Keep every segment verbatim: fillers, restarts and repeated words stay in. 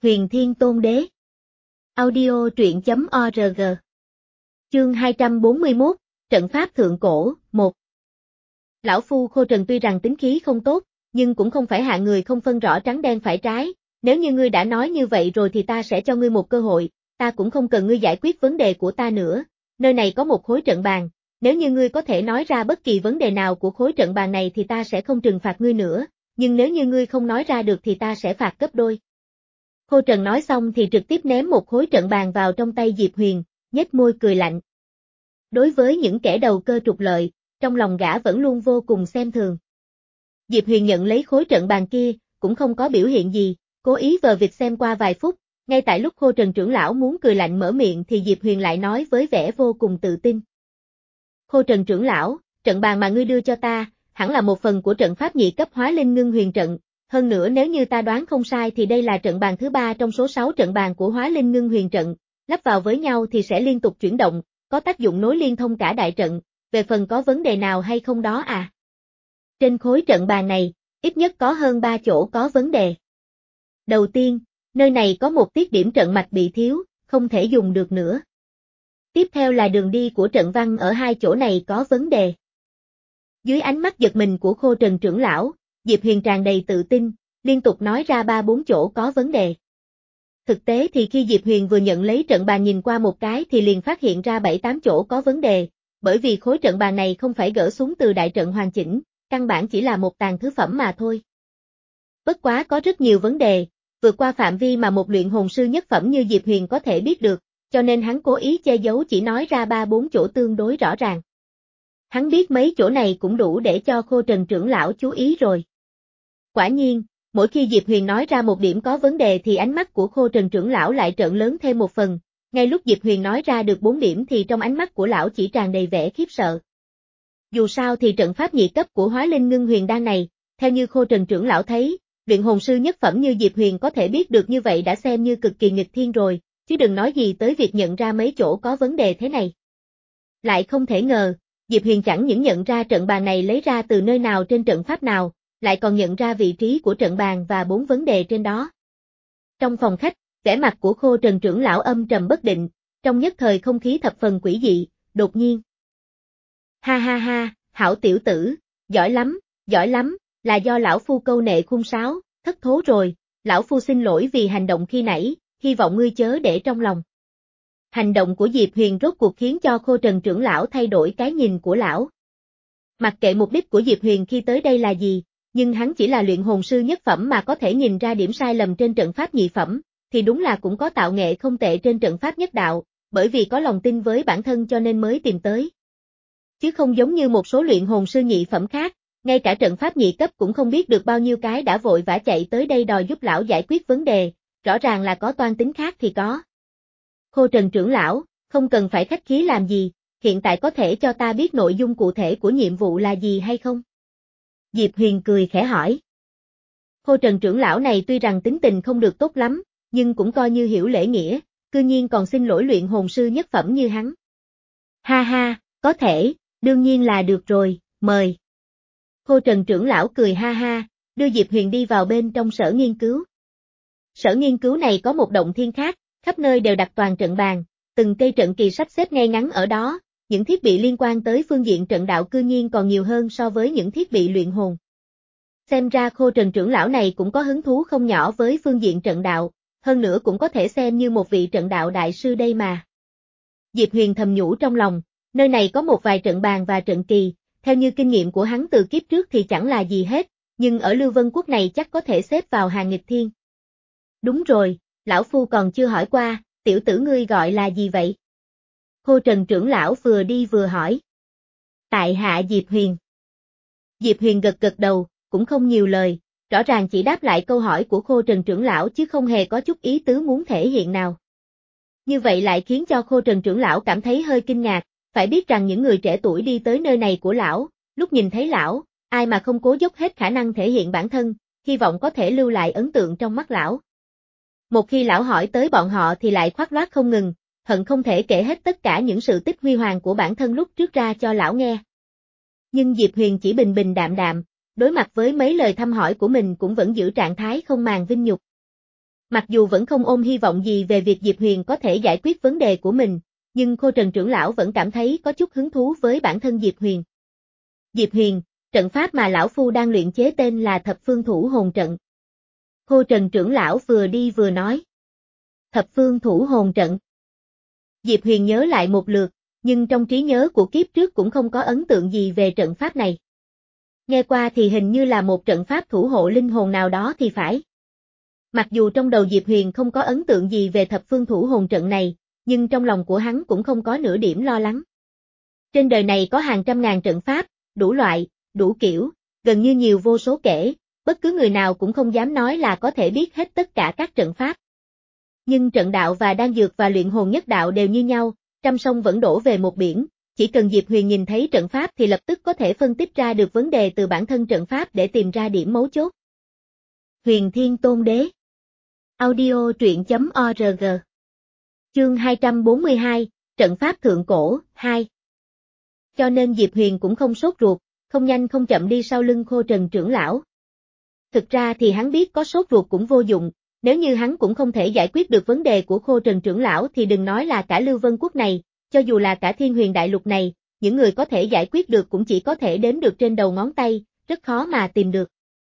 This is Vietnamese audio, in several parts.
Huyền Thiên Tôn Đế. Audio truyện chấm org. Chương hai trăm bốn mươi mốt, Trận Pháp Thượng Cổ, một. Lão Phu Khô Trần tuy rằng tính khí không tốt, nhưng cũng không phải hạng người không phân rõ trắng đen phải trái, nếu như ngươi đã nói như vậy rồi thì ta sẽ cho ngươi một cơ hội, ta cũng không cần ngươi giải quyết vấn đề của ta nữa, nơi này có một khối trận bàn, nếu như ngươi có thể nói ra bất kỳ vấn đề nào của khối trận bàn này thì ta sẽ không trừng phạt ngươi nữa, nhưng nếu như ngươi không nói ra được thì ta sẽ phạt gấp đôi. Khô Trần nói xong thì trực tiếp ném một khối trận bàn vào trong tay Diệp Huyền, nhếch môi cười lạnh. Đối với những kẻ đầu cơ trục lợi, trong lòng gã vẫn luôn vô cùng xem thường. Diệp Huyền nhận lấy khối trận bàn kia, cũng không có biểu hiện gì, cố ý vờ vịt xem qua vài phút, ngay tại lúc Khô Trần trưởng lão muốn cười lạnh mở miệng thì Diệp Huyền lại nói với vẻ vô cùng tự tin. Khô Trần trưởng lão, trận bàn mà ngươi đưa cho ta, hẳn là một phần của trận pháp nhị cấp Hóa Linh Ngưng Huyền trận. Hơn nữa nếu như ta đoán không sai thì đây là trận bàn thứ ba trong số sáu trận bàn của Hóa Linh Ngưng Huyền trận, lắp vào với nhau thì sẽ liên tục chuyển động, có tác dụng nối liên thông cả đại trận, về phần có vấn đề nào hay không đó à? Trên khối trận bàn này, ít nhất có hơn ba chỗ có vấn đề. Đầu tiên, nơi này có một tiết điểm trận mạch bị thiếu, không thể dùng được nữa. Tiếp theo là đường đi của trận văn ở hai chỗ này có vấn đề. Dưới ánh mắt giật mình của Khô Trần trưởng lão, Diệp Huyền tràn đầy tự tin, liên tục nói ra ba bốn chỗ có vấn đề. Thực tế thì khi Diệp Huyền vừa nhận lấy trận bàn nhìn qua một cái thì liền phát hiện ra bảy tám chỗ có vấn đề, bởi vì khối trận bàn này không phải gỡ xuống từ đại trận hoàn chỉnh, căn bản chỉ là một tàn thứ phẩm mà thôi. Bất quá có rất nhiều vấn đề, vượt qua phạm vi mà một luyện hồn sư nhất phẩm như Diệp Huyền có thể biết được, cho nên hắn cố ý che giấu chỉ nói ra ba bốn chỗ tương đối rõ ràng. Hắn biết mấy chỗ này cũng đủ để cho Khô Trần trưởng lão chú ý rồi. Quả nhiên, mỗi khi Diệp Huyền nói ra một điểm có vấn đề thì ánh mắt của Khô Trần trưởng lão lại trợn lớn thêm một phần, ngay lúc Diệp Huyền nói ra được bốn điểm thì trong ánh mắt của lão chỉ tràn đầy vẻ khiếp sợ. Dù sao thì trận pháp nhị cấp của Hóa Linh Ngưng Huyền đan này, theo như Khô Trần trưởng lão thấy, luyện hồn sư nhất phẩm như Diệp Huyền có thể biết được như vậy đã xem như cực kỳ nghịch thiên rồi, chứ đừng nói gì tới việc nhận ra mấy chỗ có vấn đề thế này. Lại không thể ngờ, Diệp Huyền chẳng những nhận ra trận bàn này lấy ra từ nơi nào trên trận pháp nào, lại còn nhận ra vị trí của trận bàn và bốn vấn đề trên đó. Trong phòng khách, vẻ mặt của Khô Trần trưởng lão âm trầm bất định, trong nhất thời không khí thập phần quỷ dị, đột nhiên. Ha ha ha, hảo tiểu tử, giỏi lắm, giỏi lắm, là do lão phu câu nệ khung sáo, thất thố rồi, lão phu xin lỗi vì hành động khi nãy, hy vọng ngươi chớ để trong lòng. Hành động của Diệp Huyền rốt cuộc khiến cho Khô Trần trưởng lão thay đổi cái nhìn của lão. Mặc kệ mục đích của Diệp Huyền khi tới đây là gì, nhưng hắn chỉ là luyện hồn sư nhất phẩm mà có thể nhìn ra điểm sai lầm trên trận pháp nhị phẩm, thì đúng là cũng có tạo nghệ không tệ trên trận pháp nhất đạo, bởi vì có lòng tin với bản thân cho nên mới tìm tới. Chứ không giống như một số luyện hồn sư nhị phẩm khác, ngay cả trận pháp nhị cấp cũng không biết được bao nhiêu cái đã vội vã chạy tới đây đòi giúp lão giải quyết vấn đề, rõ ràng là có toan tính khác thì có. Khô Trần trưởng lão, không cần phải khách khí làm gì, hiện tại có thể cho ta biết nội dung cụ thể của nhiệm vụ là gì hay không? Diệp Huyền cười khẽ hỏi. Khô Trần trưởng lão này tuy rằng tính tình không được tốt lắm, nhưng cũng coi như hiểu lễ nghĩa, cư nhiên còn xin lỗi luyện hồn sư nhất phẩm như hắn. Ha ha, có thể, đương nhiên là được rồi, mời. Khô Trần trưởng lão cười ha ha, đưa Diệp Huyền đi vào bên trong sở nghiên cứu. Sở nghiên cứu này có một động thiên khác, khắp nơi đều đặt toàn trận bàn, từng cây trận kỳ sắp xếp ngay ngắn ở đó, những thiết bị liên quan tới phương diện trận đạo cư nhiên còn nhiều hơn so với những thiết bị luyện hồn. Xem ra Khô Trần trưởng lão này cũng có hứng thú không nhỏ với phương diện trận đạo, hơn nữa cũng có thể xem như một vị trận đạo đại sư đây mà. Diệp Huyền thầm nhủ trong lòng, nơi này có một vài trận bàn và trận kỳ, theo như kinh nghiệm của hắn từ kiếp trước thì chẳng là gì hết, nhưng ở Lưu Vân Quốc này chắc có thể xếp vào hàng nghịch thiên. Đúng rồi, lão phu còn chưa hỏi qua, tiểu tử ngươi gọi là gì vậy? Khô Trần trưởng lão vừa đi vừa hỏi. Tại hạ Diệp Huyền. Diệp Huyền gật gật đầu, cũng không nhiều lời, rõ ràng chỉ đáp lại câu hỏi của Khô Trần trưởng lão chứ không hề có chút ý tứ muốn thể hiện nào. Như vậy lại khiến cho Khô Trần trưởng lão cảm thấy hơi kinh ngạc, phải biết rằng những người trẻ tuổi đi tới nơi này của lão, lúc nhìn thấy lão, ai mà không cố dốc hết khả năng thể hiện bản thân, hy vọng có thể lưu lại ấn tượng trong mắt lão. Một khi lão hỏi tới bọn họ thì lại khoác lác không ngừng, hận không thể kể hết tất cả những sự tích huy hoàng của bản thân lúc trước ra cho lão nghe. Nhưng Diệp Huyền chỉ bình bình đạm đạm, đối mặt với mấy lời thăm hỏi của mình cũng vẫn giữ trạng thái không màng vinh nhục. Mặc dù vẫn không ôm hy vọng gì về việc Diệp Huyền có thể giải quyết vấn đề của mình, nhưng Khô Trần trưởng lão vẫn cảm thấy có chút hứng thú với bản thân Diệp Huyền. Diệp Huyền, trận pháp mà lão phu đang luyện chế tên là Thập Phương Thủ Hồn Trận. Khô Trần trưởng lão vừa đi vừa nói. Thập Phương Thủ Hồn Trận. Diệp Huyền nhớ lại một lượt, nhưng trong trí nhớ của kiếp trước cũng không có ấn tượng gì về trận pháp này. Nghe qua thì hình như là một trận pháp thủ hộ linh hồn nào đó thì phải. Mặc dù trong đầu Diệp Huyền không có ấn tượng gì về Thập Phương Thủ Hồn Trận này, nhưng trong lòng của hắn cũng không có nửa điểm lo lắng. Trên đời này có hàng trăm ngàn trận pháp, đủ loại, đủ kiểu, gần như nhiều vô số kể, bất cứ người nào cũng không dám nói là có thể biết hết tất cả các trận pháp. Nhưng trận đạo và đan dược và luyện hồn nhất đạo đều như nhau, trăm sông vẫn đổ về một biển, chỉ cần Diệp Huyền nhìn thấy trận pháp thì lập tức có thể phân tích ra được vấn đề từ bản thân trận pháp để tìm ra điểm mấu chốt. Huyền Thiên Tôn Đế. Audio truyện chấm org. Chương hai trăm bốn mươi hai, Trận pháp thượng cổ, hai. Cho nên Diệp Huyền cũng không sốt ruột, không nhanh không chậm đi sau lưng Khô Trần trưởng lão. Thực ra thì hắn biết có sốt ruột cũng vô dụng, nếu như hắn cũng không thể giải quyết được vấn đề của Khô Trần trưởng lão thì đừng nói là cả Lưu Vân Quốc này, cho dù là cả Thiên Huyền Đại Lục này, những người có thể giải quyết được cũng chỉ có thể đếm được trên đầu ngón tay, rất khó mà tìm được.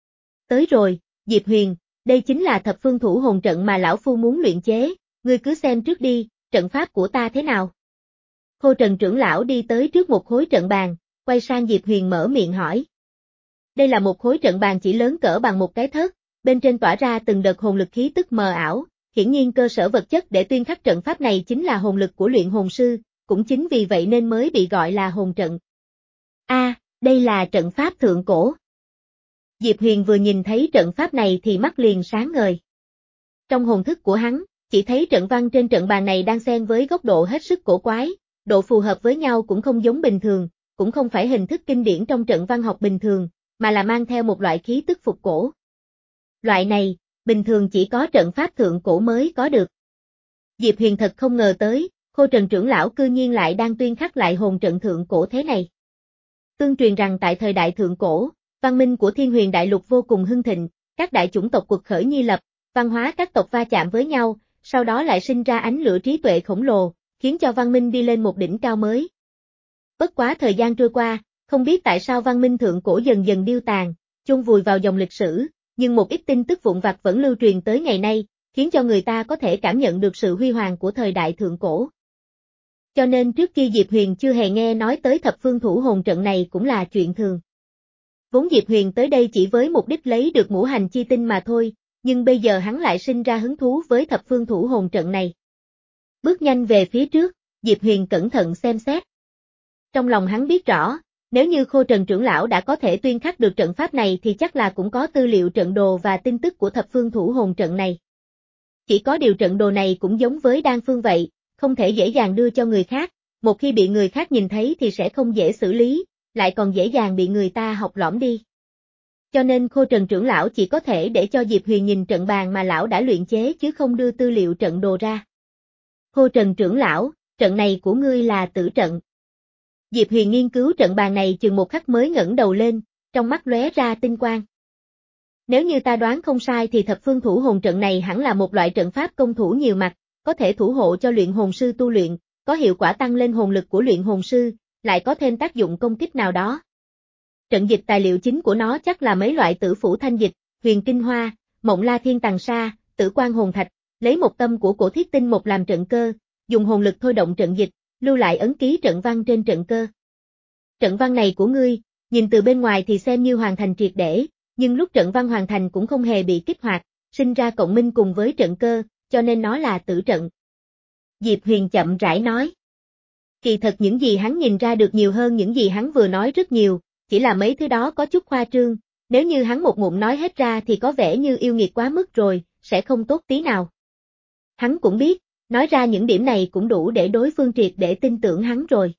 Tới rồi, Diệp Huyền, đây chính là Thập Phương Thủ Hồn Trận mà lão phu muốn luyện chế, ngươi cứ xem trước đi, trận pháp của ta thế nào. Khô Trần trưởng lão đi tới trước một khối trận bàn, quay sang Diệp Huyền mở miệng hỏi. Đây là một khối trận bàn chỉ lớn cỡ bằng một cái thớt, bên trên tỏa ra từng đợt hồn lực khí tức mờ ảo, hiển nhiên cơ sở vật chất để tuyên khắc trận pháp này chính là hồn lực của luyện hồn sư, cũng chính vì vậy nên mới bị gọi là hồn trận. A, à, đây là trận pháp thượng cổ. Diệp Huyền vừa nhìn thấy trận pháp này thì mắt liền sáng ngời. Trong hồn thức của hắn, chỉ thấy trận văn trên trận bàn này đang xen với góc độ hết sức cổ quái, độ phù hợp với nhau cũng không giống bình thường, cũng không phải hình thức kinh điển trong trận văn học bình thường, mà là mang theo một loại khí tức phục cổ. Loại này, bình thường chỉ có trận pháp thượng cổ mới có được. Diệp Huyền thật không ngờ tới, Khô Trần trưởng lão cư nhiên lại đang tuyên khắc lại hồn trận thượng cổ thế này. Tương truyền rằng tại thời đại thượng cổ, văn minh của Thiên Huyền Đại Lục vô cùng hưng thịnh, các đại chủng tộc quật khởi nhi lập, văn hóa các tộc va chạm với nhau, sau đó lại sinh ra ánh lửa trí tuệ khổng lồ, khiến cho văn minh đi lên một đỉnh cao mới. Bất quá thời gian trôi qua, không biết tại sao văn minh thượng cổ dần dần điêu tàn, chôn vùi vào dòng lịch sử, nhưng một ít tin tức vụn vặt vẫn lưu truyền tới ngày nay, khiến cho người ta có thể cảm nhận được sự huy hoàng của thời đại thượng cổ. Cho nên trước khi Diệp Huyền chưa hề nghe nói tới Thập Phương Thủ Hồn Trận này cũng là chuyện thường. Vốn Diệp Huyền tới đây chỉ với mục đích lấy được ngũ hành chi tinh mà thôi, nhưng bây giờ hắn lại sinh ra hứng thú với Thập Phương Thủ Hồn Trận này. Bước nhanh về phía trước, Diệp Huyền cẩn thận xem xét. Trong lòng hắn biết rõ, nếu như Khô Trần trưởng lão đã có thể tuyên khắc được trận pháp này thì chắc là cũng có tư liệu trận đồ và tin tức của Thập Phương Thủ Hồn Trận này. Chỉ có điều trận đồ này cũng giống với đan phương vậy, không thể dễ dàng đưa cho người khác, một khi bị người khác nhìn thấy thì sẽ không dễ xử lý, lại còn dễ dàng bị người ta học lỏm đi. Cho nên Khô Trần trưởng lão chỉ có thể để cho Diệp Huyền nhìn trận bàn mà lão đã luyện chế chứ không đưa tư liệu trận đồ ra. Khô Trần trưởng lão, trận này của ngươi là tử trận. Diệp Huyền nghiên cứu trận bàn này chừng một khắc mới ngẩng đầu lên, trong mắt lóe ra tinh quang. Nếu như ta đoán không sai thì Thập Phương Thủ Hồn Trận này hẳn là một loại trận pháp công thủ nhiều mặt, có thể thủ hộ cho luyện hồn sư tu luyện, có hiệu quả tăng lên hồn lực của luyện hồn sư, lại có thêm tác dụng công kích nào đó. Trận dịch tài liệu chính của nó chắc là mấy loại tử phủ thanh dịch, huyền tinh hoa, mộng la thiên tàng sa, tử quan hồn thạch, lấy một tâm của cổ thiết tinh một làm trận cơ, dùng hồn lực thôi động trận dịch, lưu lại ấn ký trận văn trên trận cơ. Trận văn này của ngươi, nhìn từ bên ngoài thì xem như hoàn thành triệt để, nhưng lúc trận văn hoàn thành cũng không hề bị kích hoạt, sinh ra cộng minh cùng với trận cơ, cho nên nó là tử trận. Diệp Huyền chậm rãi nói. Kỳ thật những gì hắn nhìn ra được nhiều hơn những gì hắn vừa nói rất nhiều, chỉ là mấy thứ đó có chút khoa trương, nếu như hắn một ngụm nói hết ra thì có vẻ như yêu nghiệt quá mức rồi, sẽ không tốt tí nào. Hắn cũng biết, nói ra những điểm này cũng đủ để đối phương triệt để tin tưởng hắn rồi.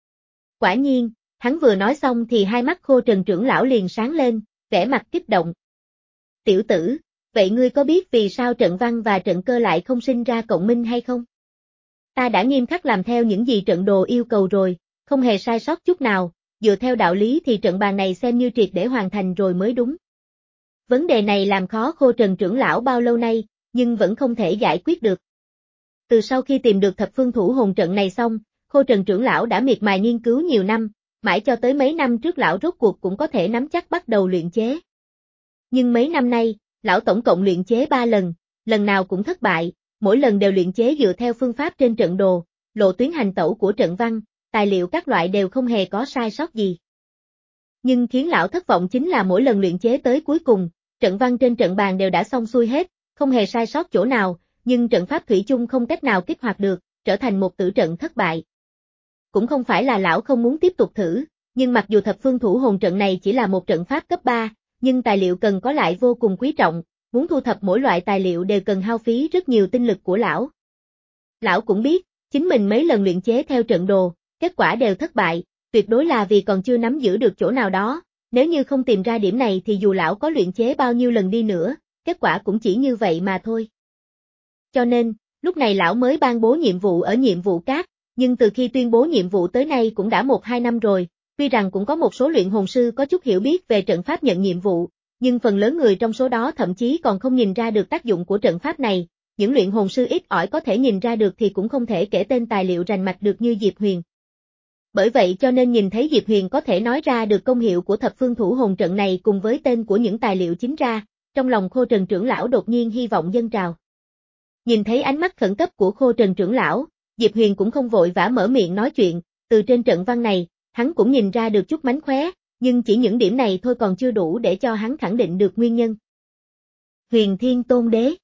Quả nhiên, hắn vừa nói xong thì hai mắt Khô Trần trưởng lão liền sáng lên, vẻ mặt kích động. Tiểu tử, vậy ngươi có biết vì sao trận văn và trận cơ lại không sinh ra cộng minh hay không? Ta đã nghiêm khắc làm theo những gì trận đồ yêu cầu rồi, không hề sai sót chút nào, dựa theo đạo lý thì trận bàn này xem như triệt để hoàn thành rồi mới đúng. Vấn đề này làm khó Khô Trần trưởng lão bao lâu nay, nhưng vẫn không thể giải quyết được. Từ sau khi tìm được thập phương thủ hồn trận này xong, Khô Trần trưởng lão đã miệt mài nghiên cứu nhiều năm, mãi cho tới mấy năm trước lão rốt cuộc cũng có thể nắm chắc bắt đầu luyện chế. Nhưng mấy năm nay, lão tổng cộng luyện chế ba lần, lần nào cũng thất bại, mỗi lần đều luyện chế dựa theo phương pháp trên trận đồ, lộ tuyến hành tẩu của trận văn, tài liệu các loại đều không hề có sai sót gì. Nhưng khiến lão thất vọng chính là mỗi lần luyện chế tới cuối cùng, trận văn trên trận bàn đều đã xong xuôi hết, không hề sai sót chỗ nào, nhưng trận pháp thủy chung không cách nào kích hoạt được, trở thành một tử trận thất bại. Cũng không phải là lão không muốn tiếp tục thử, nhưng mặc dù thập phương thủ hồn trận này chỉ là một trận pháp cấp ba, nhưng tài liệu cần có lại vô cùng quý trọng, muốn thu thập mỗi loại tài liệu đều cần hao phí rất nhiều tinh lực của lão. Lão cũng biết, chính mình mấy lần luyện chế theo trận đồ, kết quả đều thất bại, tuyệt đối là vì còn chưa nắm giữ được chỗ nào đó, nếu như không tìm ra điểm này thì dù lão có luyện chế bao nhiêu lần đi nữa, kết quả cũng chỉ như vậy mà thôi. Cho nên, lúc này lão mới ban bố nhiệm vụ ở nhiệm vụ cát, nhưng từ khi tuyên bố nhiệm vụ tới nay cũng đã một hai năm rồi, tuy rằng cũng có một số luyện hồn sư có chút hiểu biết về trận pháp nhận nhiệm vụ, nhưng phần lớn người trong số đó thậm chí còn không nhìn ra được tác dụng của trận pháp này, những luyện hồn sư ít ỏi có thể nhìn ra được thì cũng không thể kể tên tài liệu rành mạch được như Diệp Huyền. Bởi vậy cho nên nhìn thấy Diệp Huyền có thể nói ra được công hiệu của thập phương thủ hồn trận này cùng với tên của những tài liệu chính ra, trong lòng Khô Trần trưởng lão đột nhiên hy vọng dâng trào. Nhìn thấy ánh mắt khẩn cấp của Khô Trần trưởng lão, Diệp Huyền cũng không vội vã mở miệng nói chuyện, từ trên trận văn này, hắn cũng nhìn ra được chút mánh khóe, nhưng chỉ những điểm này thôi còn chưa đủ để cho hắn khẳng định được nguyên nhân. Huyền Thiên Tôn Đế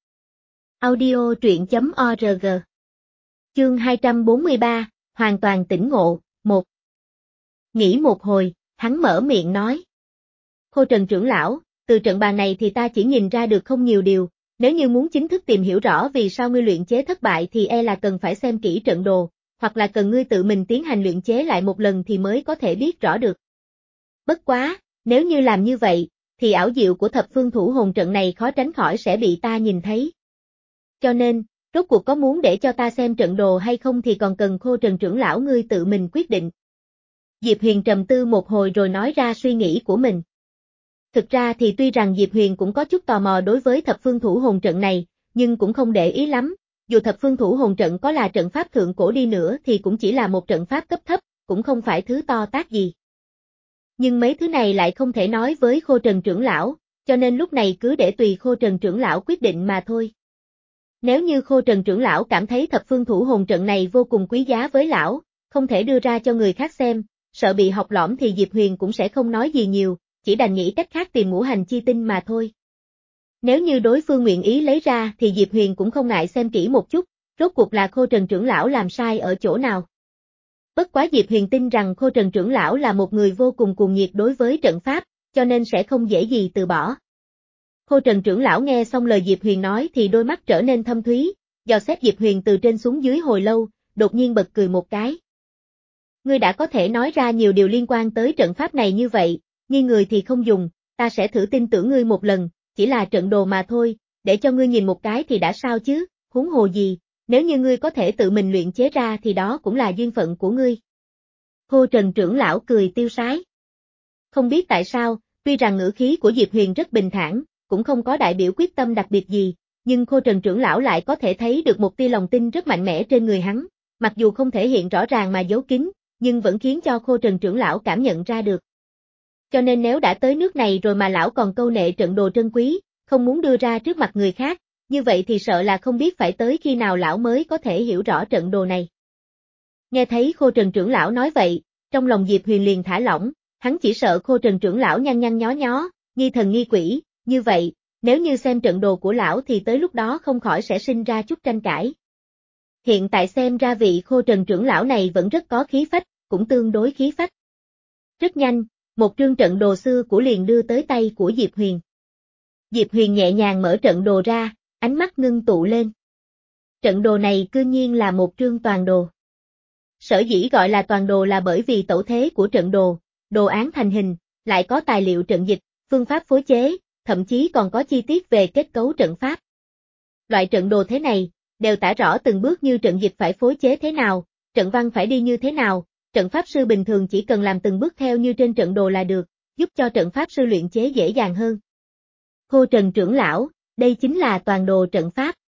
Audio truyện chấm org Chương hai trăm bốn mươi ba, hoàn toàn tỉnh ngộ, một. Nghĩ một hồi, hắn mở miệng nói. Khô Trần trưởng lão, từ trận bàn này thì ta chỉ nhìn ra được không nhiều điều, nếu như muốn chính thức tìm hiểu rõ vì sao ngươi luyện chế thất bại thì e là cần phải xem kỹ trận đồ, hoặc là cần ngươi tự mình tiến hành luyện chế lại một lần thì mới có thể biết rõ được. Bất quá, nếu như làm như vậy, thì ảo diệu của thập phương thủ hồn trận này khó tránh khỏi sẽ bị ta nhìn thấy. Cho nên, rốt cuộc có muốn để cho ta xem trận đồ hay không thì còn cần Khô Trần trưởng lão ngươi tự mình quyết định. Diệp Huyền trầm tư một hồi rồi nói ra suy nghĩ của mình. Thực ra thì tuy rằng Diệp Huyền cũng có chút tò mò đối với thập phương thủ hồn trận này, nhưng cũng không để ý lắm, dù thập phương thủ hồn trận có là trận pháp thượng cổ đi nữa thì cũng chỉ là một trận pháp cấp thấp, cũng không phải thứ to tát gì. Nhưng mấy thứ này lại không thể nói với Khô Trần trưởng lão, cho nên lúc này cứ để tùy Khô Trần trưởng lão quyết định mà thôi. Nếu như Khô Trần trưởng lão cảm thấy thập phương thủ hồn trận này vô cùng quý giá với lão, không thể đưa ra cho người khác xem, sợ bị học lõm thì Diệp Huyền cũng sẽ không nói gì nhiều, chỉ đành nghĩ cách khác tìm ngũ hành chi tinh mà thôi. Nếu như đối phương nguyện ý lấy ra thì Diệp Huyền cũng không ngại xem kỹ một chút, rốt cuộc là Khô Trần trưởng lão làm sai ở chỗ nào. Bất quá Diệp Huyền tin rằng Khô Trần trưởng lão là một người vô cùng cuồng nhiệt đối với trận pháp, cho nên sẽ không dễ gì từ bỏ. Khô Trần trưởng lão nghe xong lời Diệp Huyền nói thì đôi mắt trở nên thâm thúy, dò xét Diệp Huyền từ trên xuống dưới hồi lâu, đột nhiên bật cười một cái. Ngươi đã có thể nói ra nhiều điều liên quan tới trận pháp này như vậy, nghi người thì không dùng, ta sẽ thử tin tưởng ngươi một lần, chỉ là trận đồ mà thôi, để cho ngươi nhìn một cái thì đã sao chứ, huống hồ gì, nếu như ngươi có thể tự mình luyện chế ra thì đó cũng là duyên phận của ngươi. Khô Trần trưởng lão cười tiêu sái. Không biết tại sao, tuy rằng ngữ khí của Diệp Huyền rất bình thản, cũng không có đại biểu quyết tâm đặc biệt gì, nhưng Khô Trần trưởng lão lại có thể thấy được một tia lòng tin rất mạnh mẽ trên người hắn, mặc dù không thể hiện rõ ràng mà giấu kín, nhưng vẫn khiến cho Khô Trần trưởng lão cảm nhận ra được. Cho nên nếu đã tới nước này rồi mà lão còn câu nệ trận đồ trân quý, không muốn đưa ra trước mặt người khác, như vậy thì sợ là không biết phải tới khi nào lão mới có thể hiểu rõ trận đồ này. Nghe thấy Khô Trần trưởng lão nói vậy, trong lòng Diệp Huyền liền thả lỏng, hắn chỉ sợ Khô Trần trưởng lão nhăn nhăn nhó nhó, nghi thần nghi quỷ, như vậy, nếu như xem trận đồ của lão thì tới lúc đó không khỏi sẽ sinh ra chút tranh cãi. Hiện tại xem ra vị Khô Trần trưởng lão này vẫn rất có khí phách, cũng tương đối khí phách. Rất nhanh, một trương trận đồ xưa của liền đưa tới tay của Diệp Huyền. Diệp Huyền nhẹ nhàng mở trận đồ ra, ánh mắt ngưng tụ lên. Trận đồ này cư nhiên là một trương toàn đồ. Sở dĩ gọi là toàn đồ là bởi vì tẩu thế của trận đồ, đồ án thành hình, lại có tài liệu trận dịch, phương pháp phối chế, thậm chí còn có chi tiết về kết cấu trận pháp. Loại trận đồ thế này, đều tả rõ từng bước như trận dịch phải phối chế thế nào, trận văn phải đi như thế nào, trận pháp sư bình thường chỉ cần làm từng bước theo như trên trận đồ là được, giúp cho trận pháp sư luyện chế dễ dàng hơn. Khô Trần trưởng lão, đây chính là toàn đồ trận pháp.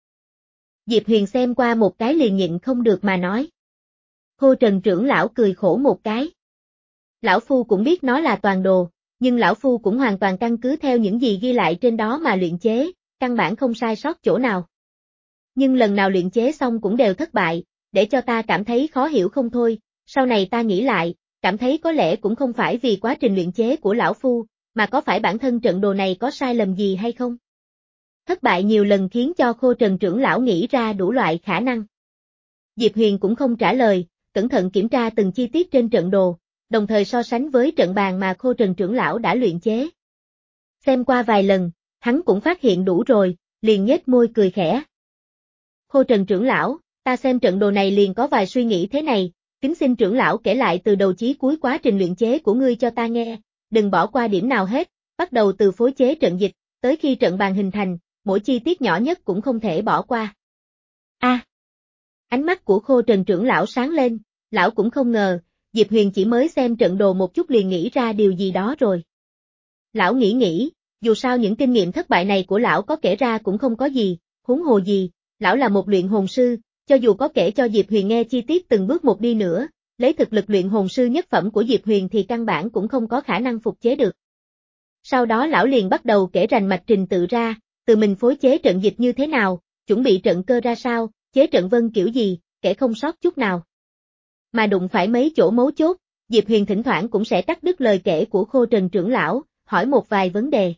Diệp Huyền xem qua một cái liền nhịn không được mà nói. Khô Trần trưởng lão cười khổ một cái. Lão Phu cũng biết nó là toàn đồ, nhưng Lão Phu cũng hoàn toàn căn cứ theo những gì ghi lại trên đó mà luyện chế, căn bản không sai sót chỗ nào. Nhưng lần nào luyện chế xong cũng đều thất bại, để cho ta cảm thấy khó hiểu không thôi, sau này ta nghĩ lại, cảm thấy có lẽ cũng không phải vì quá trình luyện chế của Lão Phu, mà có phải bản thân trận đồ này có sai lầm gì hay không? Thất bại nhiều lần khiến cho Khô Trần trưởng lão nghĩ ra đủ loại khả năng. Diệp Huyền cũng không trả lời, cẩn thận kiểm tra từng chi tiết trên trận đồ, đồng thời so sánh với trận bàn mà Khô Trần trưởng lão đã luyện chế. Xem qua vài lần, hắn cũng phát hiện đủ rồi, liền nhếch môi cười khẽ. Khô Trần trưởng lão, ta xem trận đồ này liền có vài suy nghĩ thế này, kính xin trưởng lão kể lại từ đầu chí cuối quá trình luyện chế của ngươi cho ta nghe, đừng bỏ qua điểm nào hết, bắt đầu từ phối chế trận dịch, tới khi trận bàn hình thành, mỗi chi tiết nhỏ nhất cũng không thể bỏ qua. A. À, ánh mắt của Khô Trần trưởng lão sáng lên, lão cũng không ngờ, Diệp Huyền chỉ mới xem trận đồ một chút liền nghĩ ra điều gì đó rồi. Lão nghĩ nghĩ, dù sao những kinh nghiệm thất bại này của lão có kể ra cũng không có gì, huống hồ gì, lão là một luyện hồn sư, cho dù có kể cho Diệp Huyền nghe chi tiết từng bước một đi nữa, lấy thực lực luyện hồn sư nhất phẩm của Diệp Huyền thì căn bản cũng không có khả năng phục chế được. Sau đó lão liền bắt đầu kể rành mạch trình tự ra, từ mình phối chế trận dịch như thế nào, chuẩn bị trận cơ ra sao, chế trận vân kiểu gì, kể không sót chút nào. Mà đụng phải mấy chỗ mấu chốt, Diệp Huyền thỉnh thoảng cũng sẽ cắt đứt lời kể của Khô Trần trưởng lão, hỏi một vài vấn đề.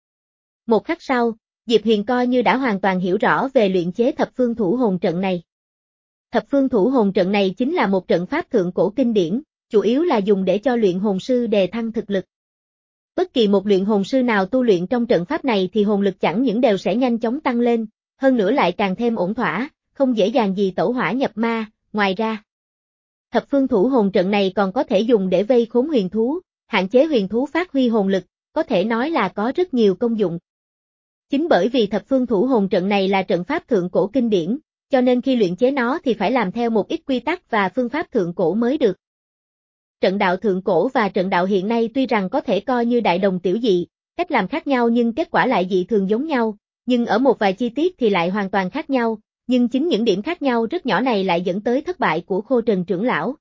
Một khắc sau, Diệp Huyền coi như đã hoàn toàn hiểu rõ về luyện chế thập phương thủ hồn trận này. Thập phương thủ hồn trận này chính là một trận pháp thượng cổ kinh điển, chủ yếu là dùng để cho luyện hồn sư đề thăng thực lực. Bất kỳ một luyện hồn sư nào tu luyện trong trận pháp này thì hồn lực chẳng những đều sẽ nhanh chóng tăng lên, hơn nữa lại càng thêm ổn thỏa, không dễ dàng gì tẩu hỏa nhập ma, ngoài ra. Thập phương thủ hồn trận này còn có thể dùng để vây khốn huyền thú, hạn chế huyền thú phát huy hồn lực, có thể nói là có rất nhiều công dụng. Chính bởi vì thập phương thủ hồn trận này là trận pháp thượng cổ kinh điển, cho nên khi luyện chế nó thì phải làm theo một ít quy tắc và phương pháp thượng cổ mới được. Trận đạo thượng cổ và trận đạo hiện nay tuy rằng có thể coi như đại đồng tiểu dị, cách làm khác nhau nhưng kết quả lại dị thường giống nhau, nhưng ở một vài chi tiết thì lại hoàn toàn khác nhau, nhưng chính những điểm khác nhau rất nhỏ này lại dẫn tới thất bại của Khô Trần trưởng lão.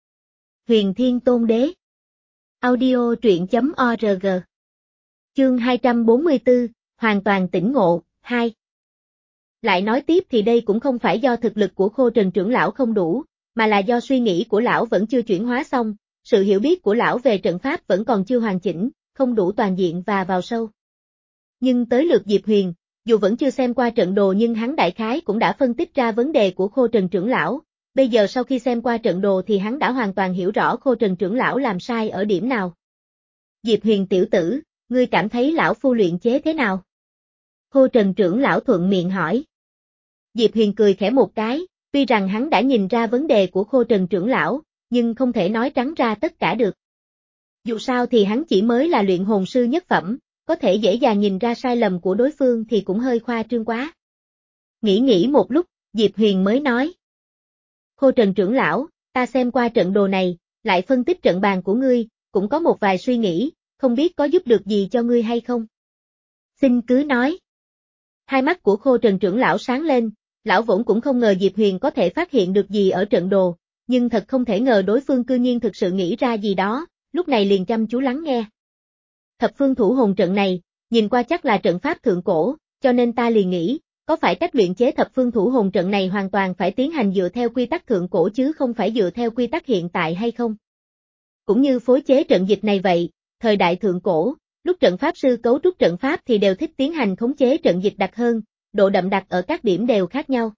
Huyền Thiên Tôn Đế. Audio truyện chấm org. Chương hai trăm bốn mươi tư, hoàn toàn tỉnh ngộ, hai. Lại nói tiếp thì đây cũng không phải do thực lực của Khô Trần trưởng lão không đủ, mà là do suy nghĩ của lão vẫn chưa chuyển hóa xong, sự hiểu biết của lão về trận pháp vẫn còn chưa hoàn chỉnh, không đủ toàn diện và vào sâu. Nhưng tới lượt Diệp Huyền, dù vẫn chưa xem qua trận đồ nhưng hắn đại khái cũng đã phân tích ra vấn đề của Khô Trần trưởng lão, bây giờ sau khi xem qua trận đồ thì hắn đã hoàn toàn hiểu rõ Khô Trần trưởng lão làm sai ở điểm nào. Diệp Huyền tiểu tử, ngươi cảm thấy lão phu luyện chế thế nào? Khô Trần trưởng lão thuận miệng hỏi. Diệp Huyền cười khẽ một cái, tuy rằng hắn đã nhìn ra vấn đề của Khô Trần trưởng lão, nhưng không thể nói trắng ra tất cả được. Dù sao thì hắn chỉ mới là luyện hồn sư nhất phẩm, có thể dễ dàng nhìn ra sai lầm của đối phương thì cũng hơi khoa trương quá. Nghĩ nghĩ một lúc, Diệp Huyền mới nói. Khô Trần trưởng lão, ta xem qua trận đồ này, lại phân tích trận bàn của ngươi, cũng có một vài suy nghĩ, không biết có giúp được gì cho ngươi hay không? Xin cứ nói. Hai mắt của Khô Trần trưởng lão sáng lên, lão vốn cũng không ngờ Diệp Huyền có thể phát hiện được gì ở trận đồ, nhưng thật không thể ngờ đối phương cư nhiên thực sự nghĩ ra gì đó, lúc này liền chăm chú lắng nghe. Thập phương thủ hồn trận này, nhìn qua chắc là trận pháp thượng cổ, cho nên ta liền nghĩ, có phải cách luyện chế thập phương thủ hồn trận này hoàn toàn phải tiến hành dựa theo quy tắc thượng cổ chứ không phải dựa theo quy tắc hiện tại hay không? Cũng như phối chế trận dịch này vậy, thời đại thượng cổ, lúc trận pháp sư cấu trúc trận pháp thì đều thích tiến hành khống chế trận dịch đặc hơn, độ đậm đặc ở các điểm đều khác nhau.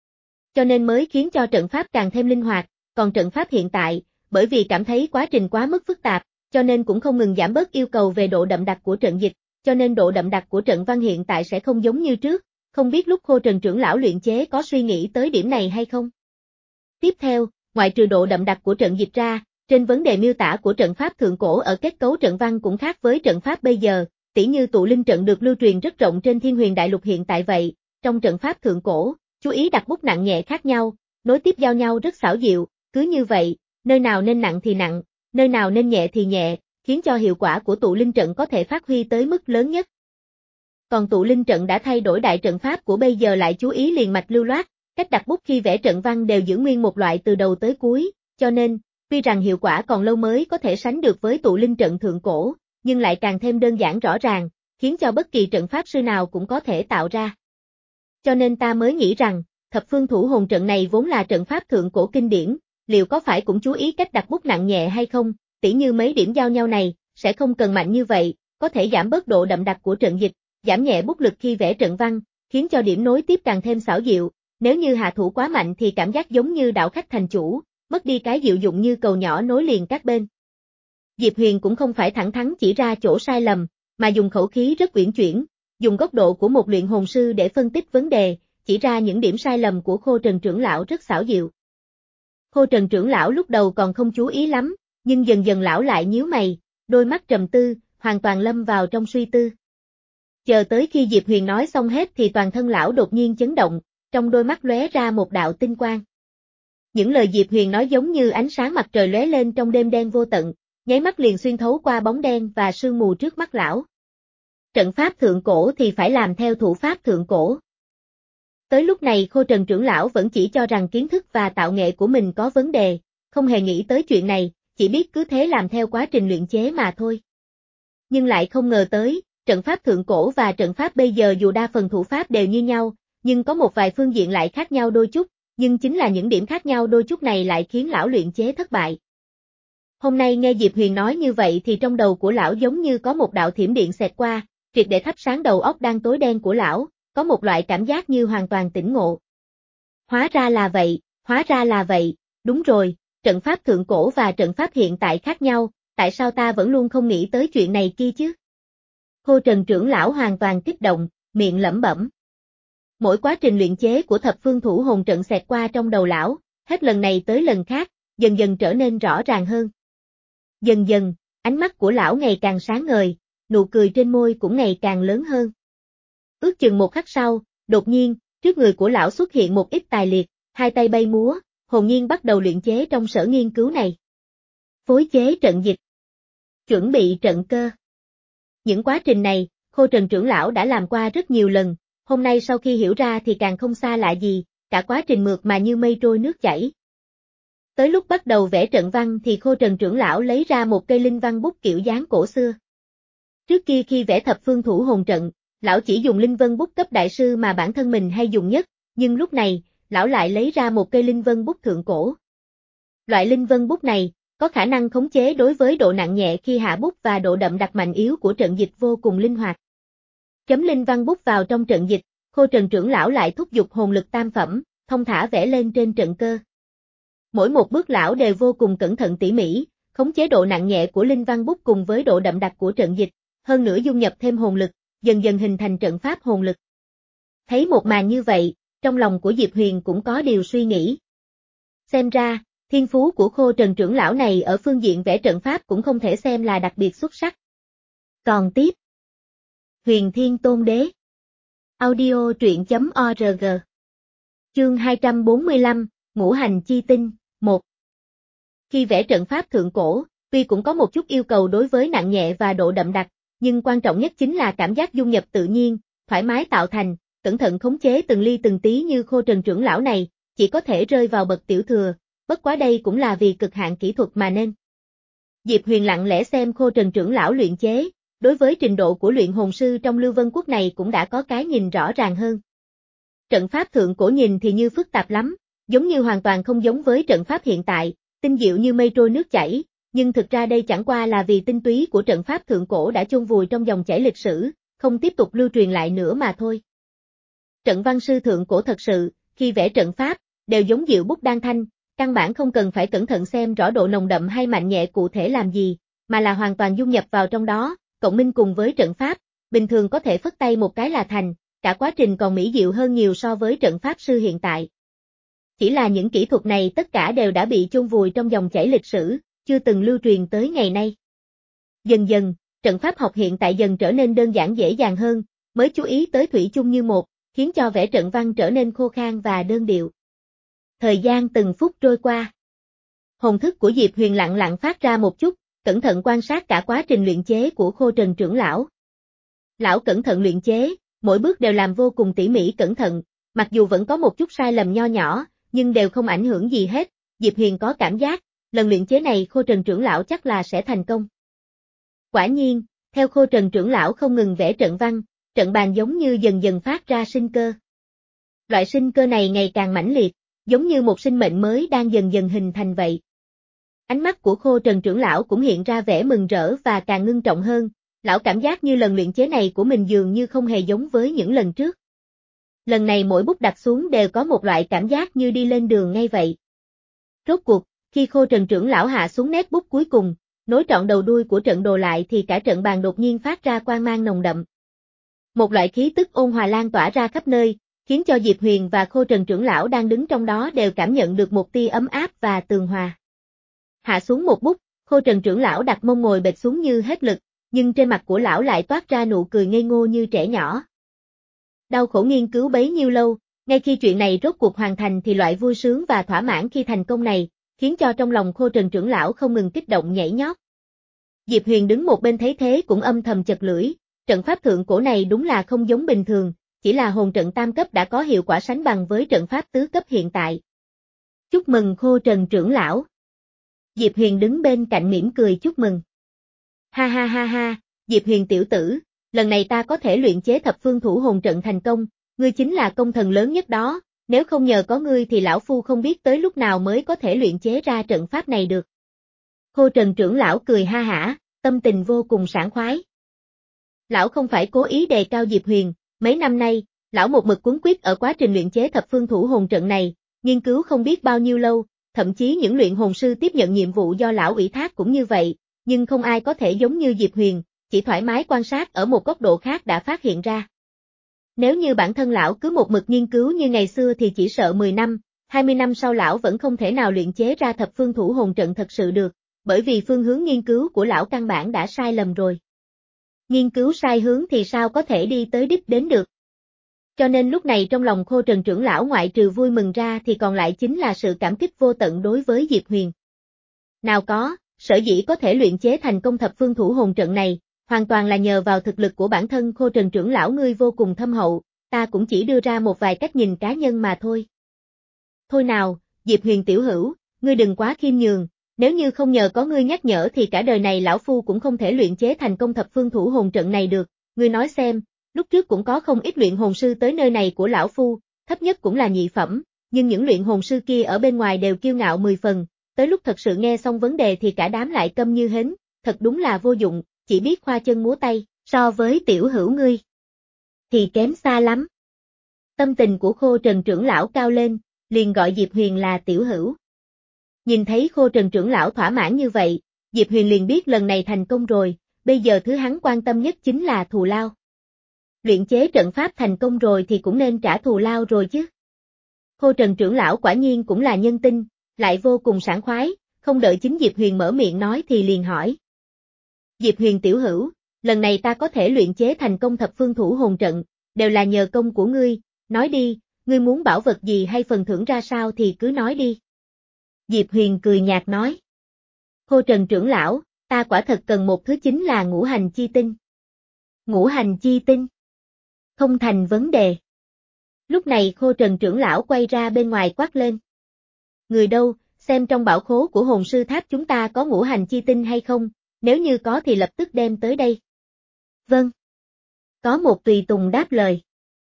Cho nên mới khiến cho trận pháp càng thêm linh hoạt, còn trận pháp hiện tại, bởi vì cảm thấy quá trình quá mức phức tạp, cho nên cũng không ngừng giảm bớt yêu cầu về độ đậm đặc của trận dịch, cho nên độ đậm đặc của trận văn hiện tại sẽ không giống như trước, không biết lúc Khô Trần trưởng lão luyện chế có suy nghĩ tới điểm này hay không? Tiếp theo, ngoại trừ độ đậm đặc của trận dịch ra, trên vấn đề miêu tả của trận pháp thượng cổ ở kết cấu trận văn cũng khác với trận pháp bây giờ, tỉ như tụ linh trận được lưu truyền rất rộng trên Thiên Huyền Đại Lục hiện tại vậy, trong trận pháp thượng cổ, chú ý đặt bút nặng nhẹ khác nhau, nối tiếp giao nhau rất xảo diệu, cứ như vậy, nơi nào nên nặng thì nặng, nơi nào nên nhẹ thì nhẹ, khiến cho hiệu quả của tụ linh trận có thể phát huy tới mức lớn nhất. Còn tụ linh trận đã thay đổi đại trận pháp của bây giờ lại chú ý liền mạch lưu loát, cách đặt bút khi vẽ trận văn đều giữ nguyên một loại từ đầu tới cuối, cho nên, tuy rằng hiệu quả còn lâu mới có thể sánh được với tụ linh trận thượng cổ, nhưng lại càng thêm đơn giản rõ ràng, khiến cho bất kỳ trận pháp sư nào cũng có thể tạo ra. Cho nên ta mới nghĩ rằng, thập phương thủ hồn trận này vốn là trận pháp thượng cổ kinh điển, liệu có phải cũng chú ý cách đặt bút nặng nhẹ hay không, tỉ như mấy điểm giao nhau này, sẽ không cần mạnh như vậy, có thể giảm bớt độ đậm đặc của trận dịch, giảm nhẹ bút lực khi vẽ trận văn, khiến cho điểm nối tiếp càng thêm xảo diệu, nếu như hạ thủ quá mạnh thì cảm giác giống như đảo khách thành chủ, mất đi cái diệu dụng như cầu nhỏ nối liền các bên. Diệp Huyền cũng không phải thẳng thắn chỉ ra chỗ sai lầm, mà dùng khẩu khí rất uyển chuyển, dùng góc độ của một luyện hồn sư để phân tích vấn đề, chỉ ra những điểm sai lầm của Khô Trần trưởng lão rất xảo diệu. Khô Trần trưởng lão lúc đầu còn không chú ý lắm, nhưng dần dần lão lại nhíu mày, đôi mắt trầm tư, hoàn toàn lâm vào trong suy tư. Chờ tới khi Diệp Huyền nói xong hết thì toàn thân lão đột nhiên chấn động, trong đôi mắt lóe ra một đạo tinh quang. Những lời Diệp Huyền nói giống như ánh sáng mặt trời lóe lên trong đêm đen vô tận, nháy mắt liền xuyên thấu qua bóng đen và sương mù trước mắt lão. Trận pháp thượng cổ thì phải làm theo thủ pháp thượng cổ. Tới lúc này Khô Trần trưởng lão vẫn chỉ cho rằng kiến thức và tạo nghệ của mình có vấn đề, không hề nghĩ tới chuyện này, chỉ biết cứ thế làm theo quá trình luyện chế mà thôi. Nhưng lại không ngờ tới, trận pháp thượng cổ và trận pháp bây giờ dù đa phần thủ pháp đều như nhau, nhưng có một vài phương diện lại khác nhau đôi chút, nhưng chính là những điểm khác nhau đôi chút này lại khiến lão luyện chế thất bại. Hôm nay nghe Diệp Huyền nói như vậy thì trong đầu của lão giống như có một đạo thiểm điện xẹt qua, triệt để thắp sáng đầu óc đang tối đen của lão, có một loại cảm giác như hoàn toàn tỉnh ngộ. Hóa ra là vậy, hóa ra là vậy, đúng rồi, trận pháp thượng cổ và trận pháp hiện tại khác nhau, tại sao ta vẫn luôn không nghĩ tới chuyện này kia chứ? Khô Trần trưởng lão hoàn toàn kích động, miệng lẩm bẩm. Mỗi quá trình luyện chế của thập phương thủ hồn trận xẹt qua trong đầu lão, hết lần này tới lần khác, dần dần trở nên rõ ràng hơn. Dần dần, ánh mắt của lão ngày càng sáng ngời, nụ cười trên môi cũng ngày càng lớn hơn. Ước chừng một khắc sau, đột nhiên, trước người của lão xuất hiện một ít tài liệt, hai tay bay múa, hồn nhiên bắt đầu luyện chế trong sở nghiên cứu này. Phối chế trận dịch, chuẩn bị trận cơ. Những quá trình này, Khô Trần trưởng lão đã làm qua rất nhiều lần, hôm nay sau khi hiểu ra thì càng không xa lạ gì, cả quá trình mượt mà như mây trôi nước chảy. Tới lúc bắt đầu vẽ trận văn thì Khô Trần trưởng lão lấy ra một cây linh văn bút kiểu dáng cổ xưa. Trước kia khi vẽ thập phương thủ hồn trận, lão chỉ dùng linh vân bút cấp đại sư mà bản thân mình hay dùng nhất, nhưng lúc này, lão lại lấy ra một cây linh vân bút thượng cổ. Loại linh vân bút này, có khả năng khống chế đối với độ nặng nhẹ khi hạ bút và độ đậm đặc mạnh yếu của trận dịch vô cùng linh hoạt. Chấm linh văn bút vào trong trận dịch, Khô Trần trưởng lão lại thúc giục hồn lực tam phẩm, thông thả vẽ lên trên trận cơ. Mỗi một bước lão đều vô cùng cẩn thận tỉ mỉ, khống chế độ nặng nhẹ của linh văn bút cùng với độ đậm đặc của trận dịch, hơn nữa dung nhập thêm hồn lực, dần dần hình thành trận pháp hồn lực. Thấy một màn như vậy, trong lòng của Diệp Huyền cũng có điều suy nghĩ. Xem ra, thiên phú của Khô Trần trưởng lão này ở phương diện vẽ trận pháp cũng không thể xem là đặc biệt xuất sắc. Còn tiếp. Huyền Thiên Tôn Đế. Audio truyện chấm org. Chương hai trăm bốn mươi lăm, Ngũ hành chi tinh, một. Khi vẽ trận pháp thượng cổ, tuy cũng có một chút yêu cầu đối với nặng nhẹ và độ đậm đặc, nhưng quan trọng nhất chính là cảm giác dung nhập tự nhiên, thoải mái tạo thành, cẩn thận khống chế từng ly từng tí như Khô Trần trưởng lão này, chỉ có thể rơi vào bậc tiểu thừa, bất quá đây cũng là vì cực hạn kỹ thuật mà nên. Diệp Huyền lặng lẽ xem Khô Trần trưởng lão luyện chế, đối với trình độ của luyện hồn sư trong Lưu Vân Quốc này cũng đã có cái nhìn rõ ràng hơn. Trận pháp thượng cổ nhìn thì như phức tạp lắm, giống như hoàn toàn không giống với trận pháp hiện tại, tinh diệu như mây trôi nước chảy, nhưng thực ra đây chẳng qua là vì tinh túy của trận pháp thượng cổ đã chôn vùi trong dòng chảy lịch sử, không tiếp tục lưu truyền lại nữa mà thôi. Trận văn sư thượng cổ thật sự, khi vẽ trận pháp, đều giống diệu bút đan thanh, căn bản không cần phải cẩn thận xem rõ độ nồng đậm hay mạnh nhẹ cụ thể làm gì, mà là hoàn toàn dung nhập vào trong đó, cộng minh cùng với trận pháp, bình thường có thể phất tay một cái là thành, cả quá trình còn mỹ diệu hơn nhiều so với trận pháp sư hiện tại. Chỉ là những kỹ thuật này tất cả đều đã bị chôn vùi trong dòng chảy lịch sử, chưa từng lưu truyền tới ngày nay. Dần dần, trận pháp học hiện tại dần trở nên đơn giản dễ dàng hơn, mới chú ý tới thủy chung như một, khiến cho vẽ trận văn trở nên khô khan và đơn điệu. Thời gian từng phút trôi qua. Hồn thức của Diệp Huyền lặng lặng phát ra một chút, cẩn thận quan sát cả quá trình luyện chế của Khô Trần trưởng lão. Lão cẩn thận luyện chế, mỗi bước đều làm vô cùng tỉ mỉ cẩn thận, Mặc dù vẫn có một chút sai lầm nho nhỏ, nhưng đều không ảnh hưởng gì hết, Diệp Huyền có cảm giác, lần luyện chế này Khô Trần trưởng lão chắc là sẽ thành công. Quả nhiên, theo Khô Trần trưởng lão không ngừng vẽ trận văn, trận bàn giống như dần dần phát ra sinh cơ. Loại sinh cơ này ngày càng mãnh liệt, giống như một sinh mệnh mới đang dần dần hình thành vậy. Ánh mắt của Khô Trần trưởng lão cũng hiện ra vẻ mừng rỡ và càng ngưng trọng hơn, lão cảm giác như lần luyện chế này của mình dường như không hề giống với những lần trước. Lần này mỗi bút đặt xuống đều có một loại cảm giác như đi lên đường ngay vậy. Rốt cuộc, khi Khô Trần trưởng lão hạ xuống nét bút cuối cùng, nối trọn đầu đuôi của trận đồ lại thì cả trận bàn đột nhiên phát ra quang mang nồng đậm. Một loại khí tức ôn hòa lan tỏa ra khắp nơi, khiến cho Diệp Huyền và Khô Trần trưởng lão đang đứng trong đó đều cảm nhận được một tia ấm áp và tường hòa. Hạ xuống một bút, Khô Trần trưởng lão đặt mông ngồi bệt xuống như hết lực, nhưng trên mặt của lão lại toát ra nụ cười ngây ngô như trẻ nhỏ. Đau khổ nghiên cứu bấy nhiêu lâu, ngay khi chuyện này rốt cuộc hoàn thành thì loại vui sướng và thỏa mãn khi thành công này, khiến cho trong lòng Khô Trần trưởng lão không ngừng kích động nhảy nhót. Diệp Huyền đứng một bên thấy thế cũng âm thầm chật lưỡi, trận pháp thượng cổ này đúng là không giống bình thường, chỉ là hồn trận tam cấp đã có hiệu quả sánh bằng với trận pháp tứ cấp hiện tại. Chúc mừng Khô Trần trưởng lão. Diệp Huyền đứng bên cạnh mỉm cười chúc mừng. Ha ha ha ha, Diệp Huyền tiểu tử, lần này ta có thể luyện chế thập phương thủ hồn trận thành công, ngươi chính là công thần lớn nhất đó, nếu không nhờ có ngươi thì lão phu không biết tới lúc nào mới có thể luyện chế ra trận pháp này được. Khô Trần trưởng lão cười ha hả, tâm tình vô cùng sảng khoái. Lão không phải cố ý đề cao Diệp Huyền, mấy năm nay, lão một mực cuốn quyết ở quá trình luyện chế thập phương thủ hồn trận này, nghiên cứu không biết bao nhiêu lâu, thậm chí những luyện hồn sư tiếp nhận nhiệm vụ do lão ủy thác cũng như vậy, nhưng không ai có thể giống như Diệp Huyền, chỉ thoải mái quan sát ở một góc độ khác đã phát hiện ra. Nếu như bản thân lão cứ một mực nghiên cứu như ngày xưa thì chỉ sợ mười năm, hai mươi năm sau lão vẫn không thể nào luyện chế ra thập phương thủ hồn trận thật sự được, bởi vì phương hướng nghiên cứu của lão căn bản đã sai lầm rồi. Nghiên cứu sai hướng thì sao có thể đi tới đích đến được. Cho nên lúc này trong lòng Khô Trần trưởng lão ngoại trừ vui mừng ra thì còn lại chính là sự cảm kích vô tận đối với Diệp Huyền. Nào có, sở dĩ có thể luyện chế thành công thập phương thủ hồn trận này, hoàn toàn là nhờ vào thực lực của bản thân Khô Trần trưởng lão ngươi vô cùng thâm hậu, ta cũng chỉ đưa ra một vài cách nhìn cá nhân mà thôi. Thôi nào, Diệp Huyền tiểu hữu, ngươi đừng quá khiêm nhường, nếu như không nhờ có ngươi nhắc nhở thì cả đời này lão phu cũng không thể luyện chế thành công thập phương thủ hồn trận này được, ngươi nói xem, lúc trước cũng có không ít luyện hồn sư tới nơi này của lão phu, thấp nhất cũng là nhị phẩm, nhưng những luyện hồn sư kia ở bên ngoài đều kiêu ngạo mười phần, tới lúc thật sự nghe xong vấn đề thì cả đám lại câm như hến, thật đúng là vô dụng, chỉ biết khoa chân múa tay, so với tiểu hữu ngươi thì kém xa lắm. Tâm tình của Khô Trần trưởng lão cao lên, liền gọi Diệp Huyền là tiểu hữu. Nhìn thấy Khô Trần trưởng lão thỏa mãn như vậy, Diệp Huyền liền biết lần này thành công rồi, bây giờ thứ hắn quan tâm nhất chính là thù lao. Luyện chế trận pháp thành công rồi thì cũng nên trả thù lao rồi chứ. Khô Trần trưởng lão quả nhiên cũng là nhân tinh, lại vô cùng sảng khoái, không đợi chính Diệp Huyền mở miệng nói thì liền hỏi. Diệp Huyền tiểu hữu, lần này ta có thể luyện chế thành công thập phương thủ hồn trận, đều là nhờ công của ngươi, nói đi, ngươi muốn bảo vật gì hay phần thưởng ra sao thì cứ nói đi. Diệp Huyền cười nhạt nói. Khô Trần trưởng lão, ta quả thật cần một thứ chính là ngũ hành chi tinh. Ngũ hành chi tinh? Không thành vấn đề. Lúc này Khô Trần trưởng lão quay ra bên ngoài quát lên. Người đâu, xem trong bảo khố của hồn sư tháp chúng ta có ngũ hành chi tinh hay không, nếu như có thì lập tức đem tới đây. Vâng. Có một tùy tùng đáp lời.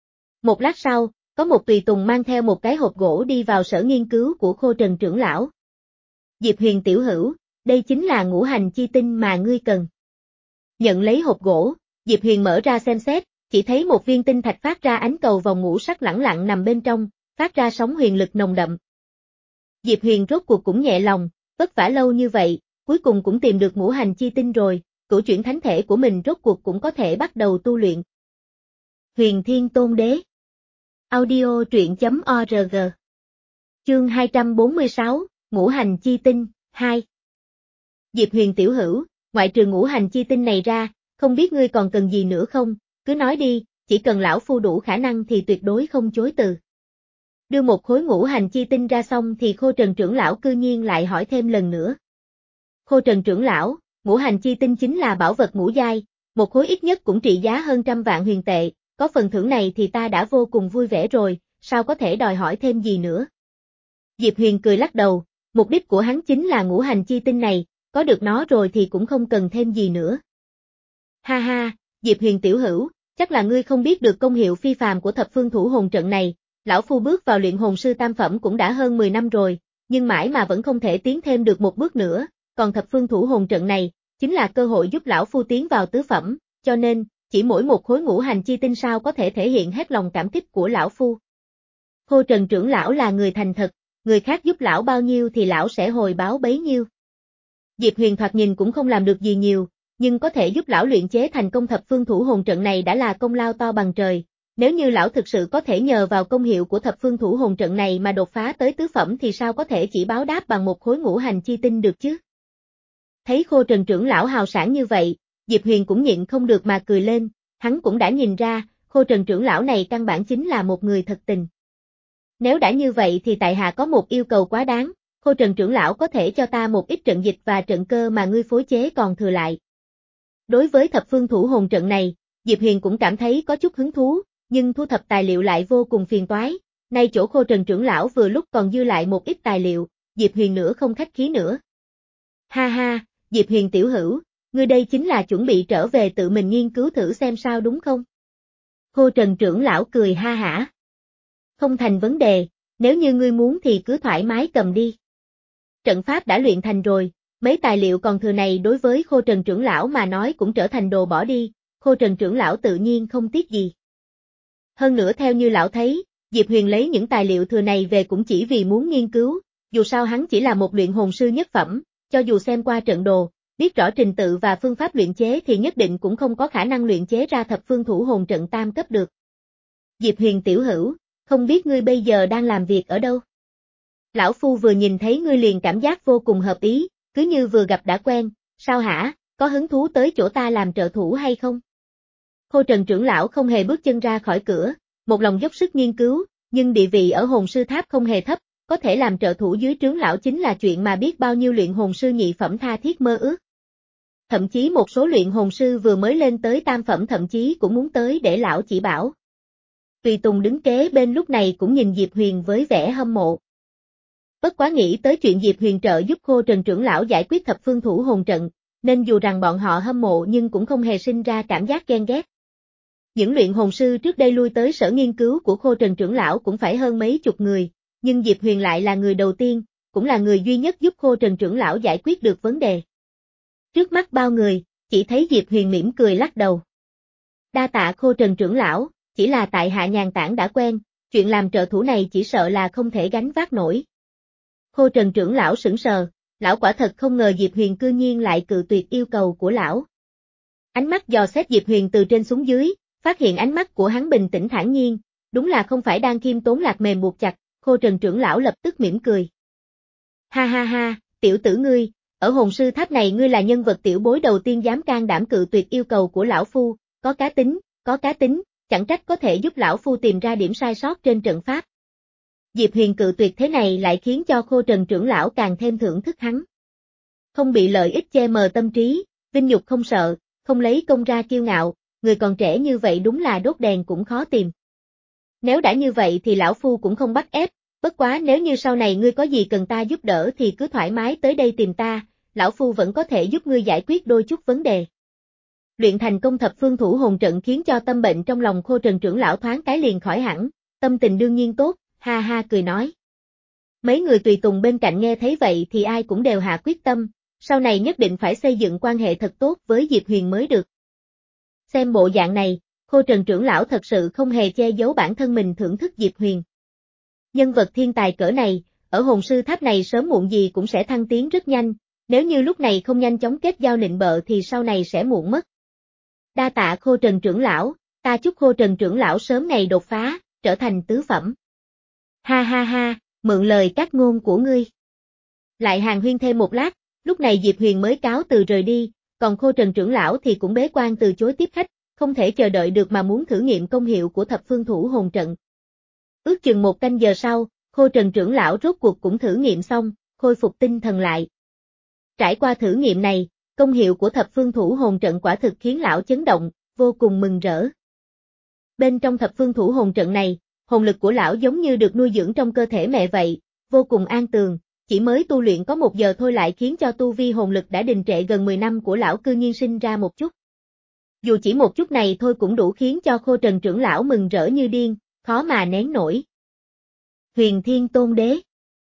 Một lát sau, có một tùy tùng mang theo một cái hộp gỗ đi vào sở nghiên cứu của Khô Trần trưởng lão. Diệp Huyền tiểu hữu, đây chính là ngũ hành chi tinh mà ngươi cần. Nhận lấy hộp gỗ, Diệp Huyền mở ra xem xét, chỉ thấy một viên tinh thạch phát ra ánh cầu vòng ngũ sắc lẳng lặng nằm bên trong, phát ra sóng huyền lực nồng đậm. Diệp Huyền rốt cuộc cũng nhẹ lòng, vất vả lâu như vậy, cuối cùng cũng tìm được ngũ hành chi tinh rồi, cửu chuyển thánh thể của mình rốt cuộc cũng có thể bắt đầu tu luyện. Huyền Thiên Tôn Đế. Audio truyện chấm org. Chương hai trăm bốn mươi sáu, Ngũ hành chi tinh, hai. Diệp Huyền tiểu hữu, ngoại trừ ngũ hành chi tinh này ra, không biết ngươi còn cần gì nữa không, cứ nói đi, chỉ cần lão phu đủ khả năng thì tuyệt đối không chối từ. Đưa một khối ngũ hành chi tinh ra xong thì Khô Trần trưởng lão cư nhiên lại hỏi thêm lần nữa. Khô Trần trưởng lão, ngũ hành chi tinh chính là bảo vật ngũ giai, một khối ít nhất cũng trị giá hơn trăm vạn huyền tệ, có phần thưởng này thì ta đã vô cùng vui vẻ rồi, sao có thể đòi hỏi thêm gì nữa. Diệp Huyền cười lắc đầu, mục đích của hắn chính là ngũ hành chi tinh này, có được nó rồi thì cũng không cần thêm gì nữa. Ha ha, Diệp Huyền tiểu hữu, chắc là ngươi không biết được công hiệu phi phàm của thập phương thủ hồn trận này, lão phu bước vào luyện hồn sư tam phẩm cũng đã hơn mười năm rồi, nhưng mãi mà vẫn không thể tiến thêm được một bước nữa, còn thập phương thủ hồn trận này, chính là cơ hội giúp lão phu tiến vào tứ phẩm, cho nên, chỉ mỗi một khối ngũ hành chi tinh sao có thể thể hiện hết lòng cảm kích của lão phu. Khô Trần trưởng lão là người thành thật, người khác giúp lão bao nhiêu thì lão sẽ hồi báo bấy nhiêu. Diệp Huyền thoạt nhìn cũng không làm được gì nhiều, nhưng có thể giúp lão luyện chế thành công thập phương thủ hồn trận này đã là công lao to bằng trời. Nếu như lão thực sự có thể nhờ vào công hiệu của thập phương thủ hồn trận này mà đột phá tới tứ phẩm thì sao có thể chỉ báo đáp bằng một khối ngũ hành chi tinh được chứ? Thấy Khô Trần trưởng lão hào sảng như vậy, Diệp Huyền cũng nhịn không được mà cười lên, hắn cũng đã nhìn ra, Khô Trần trưởng lão này căn bản chính là một người thật tình. Nếu đã như vậy thì tại hạ có một yêu cầu quá đáng, Khô Trần trưởng lão có thể cho ta một ít trận dịch và trận cơ mà ngươi phối chế còn thừa lại. Đối với thập phương thủ hồn trận này, Diệp Huyền cũng cảm thấy có chút hứng thú, nhưng thu thập tài liệu lại vô cùng phiền toái. Nay chỗ Khô Trần trưởng lão vừa lúc còn dư lại một ít tài liệu, Diệp Huyền nữa không khách khí nữa. Ha ha, Diệp Huyền tiểu hữu, ngươi đây chính là chuẩn bị trở về tự mình nghiên cứu thử xem sao đúng không? Khô Trần trưởng lão cười ha hả. Không thành vấn đề, nếu như ngươi muốn thì cứ thoải mái cầm đi. Trận pháp đã luyện thành rồi, mấy tài liệu còn thừa này đối với Khô Trần trưởng lão mà nói cũng trở thành đồ bỏ đi, Khô Trần trưởng lão tự nhiên không tiếc gì. Hơn nữa theo như lão thấy, Diệp Huyền lấy những tài liệu thừa này về cũng chỉ vì muốn nghiên cứu, dù sao hắn chỉ là một luyện hồn sư nhất phẩm, cho dù xem qua trận đồ, biết rõ trình tự và phương pháp luyện chế thì nhất định cũng không có khả năng luyện chế ra thập phương thủ hồn trận tam cấp được. Diệp Huyền tiểu hữu, không biết ngươi bây giờ đang làm việc ở đâu? Lão phu vừa nhìn thấy ngươi liền cảm giác vô cùng hợp ý, cứ như vừa gặp đã quen, sao hả, có hứng thú tới chỗ ta làm trợ thủ hay không? Khô Trần trưởng lão không hề bước chân ra khỏi cửa, một lòng dốc sức nghiên cứu, nhưng địa vị ở hồn sư tháp không hề thấp, có thể làm trợ thủ dưới trướng lão chính là chuyện mà biết bao nhiêu luyện hồn sư nhị phẩm tha thiết mơ ước. Thậm chí một số luyện hồn sư vừa mới lên tới tam phẩm thậm chí cũng muốn tới để lão chỉ bảo. Tùy Tùng đứng kế bên lúc này cũng nhìn Diệp Huyền với vẻ hâm mộ. Bất quá nghĩ tới chuyện Diệp Huyền trợ giúp Khô Trần trưởng lão giải quyết thập phương thủ hồn trận, nên dù rằng bọn họ hâm mộ nhưng cũng không hề sinh ra cảm giác ghen ghét. Những luyện hồn sư trước đây lui tới sở nghiên cứu của Khô Trần trưởng lão cũng phải hơn mấy chục người, nhưng Diệp Huyền lại là người đầu tiên, cũng là người duy nhất giúp Khô Trần trưởng lão giải quyết được vấn đề. Trước mắt bao người, chỉ thấy Diệp Huyền mỉm cười lắc đầu. Đa tạ Khô Trần trưởng lão, chỉ là tại hạ nhàn tản đã quen, chuyện làm trợ thủ này chỉ sợ là không thể gánh vác nổi. Khô Trần trưởng lão sững sờ, lão quả thật không ngờ Diệp Huyền cư nhiên lại cự tuyệt yêu cầu của lão. Ánh mắt dò xét Diệp Huyền từ trên xuống dưới, phát hiện ánh mắt của hắn bình tĩnh thản nhiên, đúng là không phải đang khiêm tốn lạc mềm buộc chặt, Khô Trần trưởng lão lập tức mỉm cười. Ha ha ha, tiểu tử ngươi, ở hồn sư tháp này ngươi là nhân vật tiểu bối đầu tiên dám can đảm cự tuyệt yêu cầu của lão phu, có cá tính, có cá tính, chẳng trách có thể giúp lão phu tìm ra điểm sai sót trên trận pháp. Diệp Huyền cự tuyệt thế này lại khiến cho Khô Trần trưởng lão càng thêm thưởng thức hắn. Không bị lợi ích che mờ tâm trí, vinh nhục không sợ, không lấy công ra kiêu ngạo, người còn trẻ như vậy đúng là đốt đèn cũng khó tìm. Nếu đã như vậy thì lão phu cũng không bắt ép, bất quá nếu như sau này ngươi có gì cần ta giúp đỡ thì cứ thoải mái tới đây tìm ta, lão phu vẫn có thể giúp ngươi giải quyết đôi chút vấn đề. Luyện thành công thập phương thủ hồn trận khiến cho tâm bệnh trong lòng Khô Trần trưởng lão thoáng cái liền khỏi hẳn, tâm tình đương nhiên tốt, ha ha cười nói. Mấy người tùy tùng bên cạnh nghe thấy vậy thì ai cũng đều hạ quyết tâm, sau này nhất định phải xây dựng quan hệ thật tốt với Diệp Huyền mới được. Xem bộ dạng này, Khô Trần trưởng lão thật sự không hề che giấu bản thân mình thưởng thức Diệp Huyền. Nhân vật thiên tài cỡ này, ở hồn sư tháp này sớm muộn gì cũng sẽ thăng tiến rất nhanh, nếu như lúc này không nhanh chóng kết giao nịnh bợ thì sau này sẽ muộn mất. Đa tạ Khô Trần trưởng lão, ta chúc Khô Trần trưởng lão sớm ngày đột phá, trở thành tứ phẩm. Ha ha ha, mượn lời các ngôn của ngươi. Lại hàn huyên thêm một lát, lúc này Diệp Huyền mới cáo từ rời đi, còn Khô Trần trưởng lão thì cũng bế quan từ chối tiếp khách, không thể chờ đợi được mà muốn thử nghiệm công hiệu của thập phương thủ hồn trận. Ước chừng một canh giờ sau, Khô Trần trưởng lão rốt cuộc cũng thử nghiệm xong, khôi phục tinh thần lại. Trải qua thử nghiệm này, công hiệu của thập phương thủ hồn trận quả thực khiến lão chấn động, vô cùng mừng rỡ. Bên trong thập phương thủ hồn trận này, hồn lực của lão giống như được nuôi dưỡng trong cơ thể mẹ vậy, vô cùng an tường, chỉ mới tu luyện có một giờ thôi lại khiến cho tu vi hồn lực đã đình trệ gần mười năm của lão cư nhiên sinh ra một chút. Dù chỉ một chút này thôi cũng đủ khiến cho Khô Trần trưởng lão mừng rỡ như điên, khó mà nén nổi. Huyền Thiên Tôn Đế.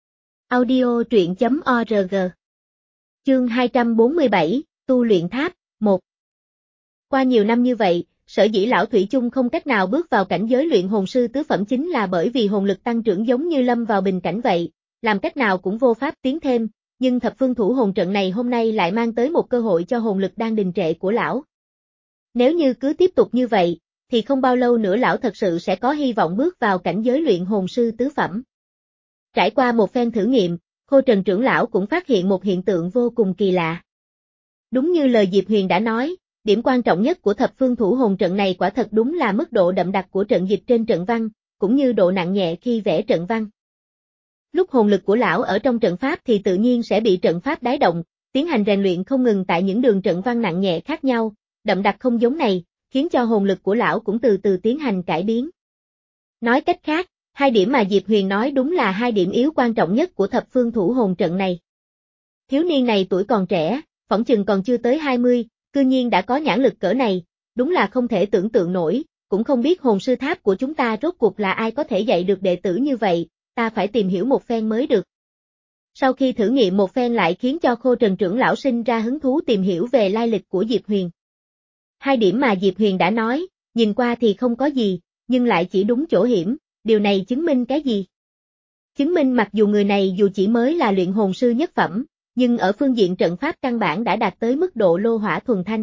Audio truyện chấm org. Chương hai trăm bốn mươi bảy, Tu luyện tháp, một. Qua nhiều năm như vậy, sở dĩ lão Thủy chung không cách nào bước vào cảnh giới luyện hồn sư tứ phẩm chính là bởi vì hồn lực tăng trưởng giống như lâm vào bình cảnh vậy, làm cách nào cũng vô pháp tiến thêm, nhưng thập phương thủ hồn trận này hôm nay lại mang tới một cơ hội cho hồn lực đang đình trệ của lão. Nếu như cứ tiếp tục như vậy, thì không bao lâu nữa lão thật sự sẽ có hy vọng bước vào cảnh giới luyện hồn sư tứ phẩm. Trải qua một phen thử nghiệm, Khô Trần trưởng lão cũng phát hiện một hiện tượng vô cùng kỳ lạ. Đúng như lời Diệp Huyền đã nói, điểm quan trọng nhất của thập phương thủ hồn trận này quả thật đúng là mức độ đậm đặc của trận dịch trên trận văn, cũng như độ nặng nhẹ khi vẽ trận văn. Lúc hồn lực của lão ở trong trận pháp thì tự nhiên sẽ bị trận pháp đái động, tiến hành rèn luyện không ngừng tại những đường trận văn nặng nhẹ khác nhau, đậm đặc không giống này, khiến cho hồn lực của lão cũng từ từ tiến hành cải biến. Nói cách khác, hai điểm mà Diệp Huyền nói đúng là hai điểm yếu quan trọng nhất của thập phương thủ hồn trận này. Thiếu niên này tuổi còn trẻ, phỏng chừng còn chưa tới hai mươi, cư nhiên đã có nhãn lực cỡ này, đúng là không thể tưởng tượng nổi, cũng không biết hồn sư tháp của chúng ta rốt cuộc là ai có thể dạy được đệ tử như vậy, ta phải tìm hiểu một phen mới được. Sau khi thử nghiệm một phen lại khiến cho Khô Trần trưởng lão sinh ra hứng thú tìm hiểu về lai lịch của Diệp Huyền. Hai điểm mà Diệp Huyền đã nói, nhìn qua thì không có gì, nhưng lại chỉ đúng chỗ hiểm, điều này chứng minh cái gì? Chứng minh mặc dù người này dù chỉ mới là luyện hồn sư nhất phẩm, nhưng ở phương diện trận pháp căn bản đã đạt tới mức độ lô hỏa thuần thanh.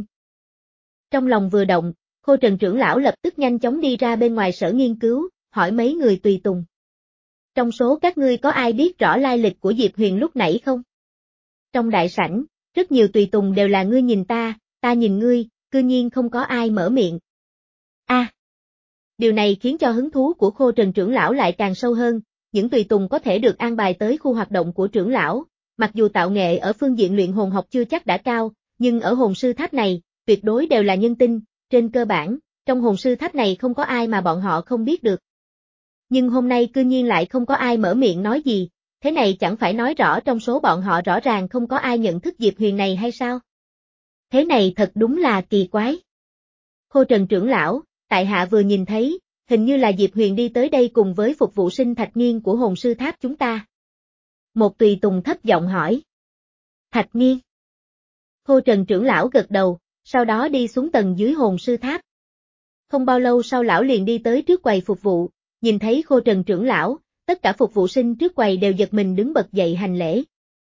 Trong lòng vừa động, Khô Trần trưởng lão lập tức nhanh chóng đi ra bên ngoài sở nghiên cứu, hỏi mấy người tùy tùng. Trong số các ngươi có ai biết rõ lai lịch của Diệp Huyền lúc nãy không? Trong đại sảnh, rất nhiều tùy tùng đều là ngươi nhìn ta, ta nhìn ngươi, cư nhiên không có ai mở miệng. A. À, điều này khiến cho hứng thú của Khô Trần trưởng lão lại càng sâu hơn, những tùy tùng có thể được an bài tới khu hoạt động của trưởng lão, mặc dù tạo nghệ ở phương diện luyện hồn học chưa chắc đã cao, nhưng ở hồn sư tháp này, tuyệt đối đều là nhân tinh, trên cơ bản, trong hồn sư tháp này không có ai mà bọn họ không biết được. Nhưng hôm nay cư nhiên lại không có ai mở miệng nói gì, thế này chẳng phải nói rõ trong số bọn họ rõ ràng không có ai nhận thức Diệp Huyền này hay sao? Thế này thật đúng là kỳ quái. Khô Trần trưởng lão, tại hạ vừa nhìn thấy, hình như là Diệp Huyền đi tới đây cùng với phục vụ sinh Thạch Nghiên của hồn sư tháp chúng ta. Một tùy tùng thấp giọng hỏi. Thạch Nghiên. Khô Trần trưởng lão gật đầu, sau đó đi xuống tầng dưới hồn sư tháp. Không bao lâu sau lão liền đi tới trước quầy phục vụ, nhìn thấy Khô Trần trưởng lão, tất cả phục vụ sinh trước quầy đều giật mình đứng bật dậy hành lễ.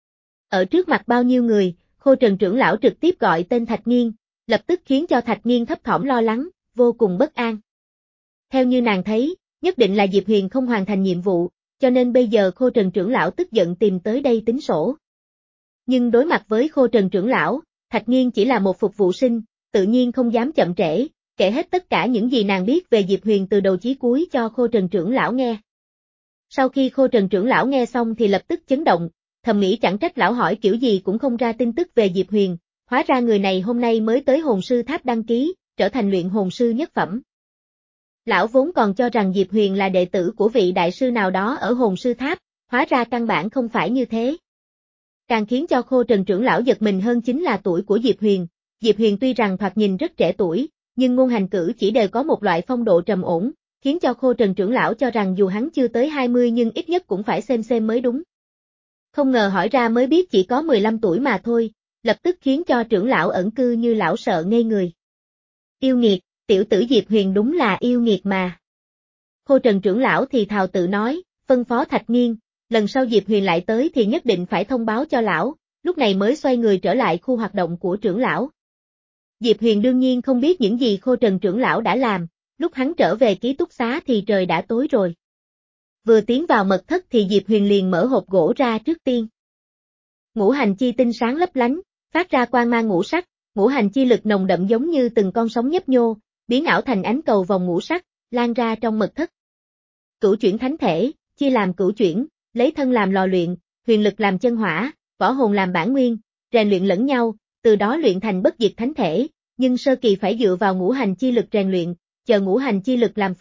Ở trước mặt bao nhiêu người, Khô Trần trưởng lão trực tiếp gọi tên Thạch Nghiên, lập tức khiến cho Thạch Nghiên thấp thỏm lo lắng, vô cùng bất an. Theo như nàng thấy, nhất định là Diệp Huyền không hoàn thành nhiệm vụ, cho nên bây giờ Khô Trần trưởng lão tức giận tìm tới đây tính sổ. Nhưng đối mặt với Khô Trần trưởng lão, Thạch Nghiên chỉ là một phục vụ sinh, tự nhiên không dám chậm trễ, kể hết tất cả những gì nàng biết về Diệp Huyền từ đầu chí cuối cho Khô Trần trưởng lão nghe. Sau khi Khô Trần trưởng lão nghe xong thì lập tức chấn động, thầm nghĩ chẳng trách lão hỏi kiểu gì cũng không ra tin tức về Diệp Huyền, hóa ra người này hôm nay mới tới hồn sư tháp đăng ký, trở thành luyện hồn sư nhất phẩm. Lão vốn còn cho rằng Diệp Huyền là đệ tử của vị đại sư nào đó ở hồn sư tháp, hóa ra căn bản không phải như thế. Càng khiến cho Khô Trần trưởng lão giật mình hơn chính là tuổi của Diệp Huyền. Diệp Huyền tuy rằng thoạt nhìn rất trẻ tuổi, nhưng ngôn hành cử chỉ đều có một loại phong độ trầm ổn, khiến cho Khô Trần trưởng lão cho rằng dù hắn chưa tới hai mươi nhưng ít nhất cũng phải xem xem mới đúng. Không ngờ hỏi ra mới biết chỉ có mười lăm tuổi mà thôi, lập tức khiến cho trưởng lão ẩn cư như lão sợ ngây người. Yêu nghiệt, tiểu tử Diệp Huyền đúng là yêu nghiệt mà. Khô Trần trưởng lão thì thào tự nói, phân phó Thạch Nghiên, lần sau Diệp Huyền lại tới thì nhất định phải thông báo cho lão, lúc này mới xoay người trở lại khu hoạt động của trưởng lão. Diệp Huyền đương nhiên không biết những gì Khô Trần trưởng lão đã làm, lúc hắn trở về ký túc xá thì trời đã tối rồi. Vừa tiến vào mật thất thì Diệp Huyền liền mở hộp gỗ ra trước tiên. Ngũ hành chi tinh sáng lấp lánh, phát ra quang mang ngũ sắc, ngũ hành chi lực nồng đậm giống như từng con sóng nhấp nhô, biến ảo thành ánh cầu vòng ngũ sắc, lan ra trong mật thất. Cửu chuyển thánh thể, chia làm cửu chuyển, lấy thân làm lò luyện, huyền lực làm chân hỏa, võ hồn làm bản nguyên, rèn luyện lẫn nhau, từ đó luyện thành bất diệt thánh thể, nhưng sơ kỳ phải dựa vào ngũ hành chi lực rèn luyện, chờ ngũ hành chi lực làm phôi,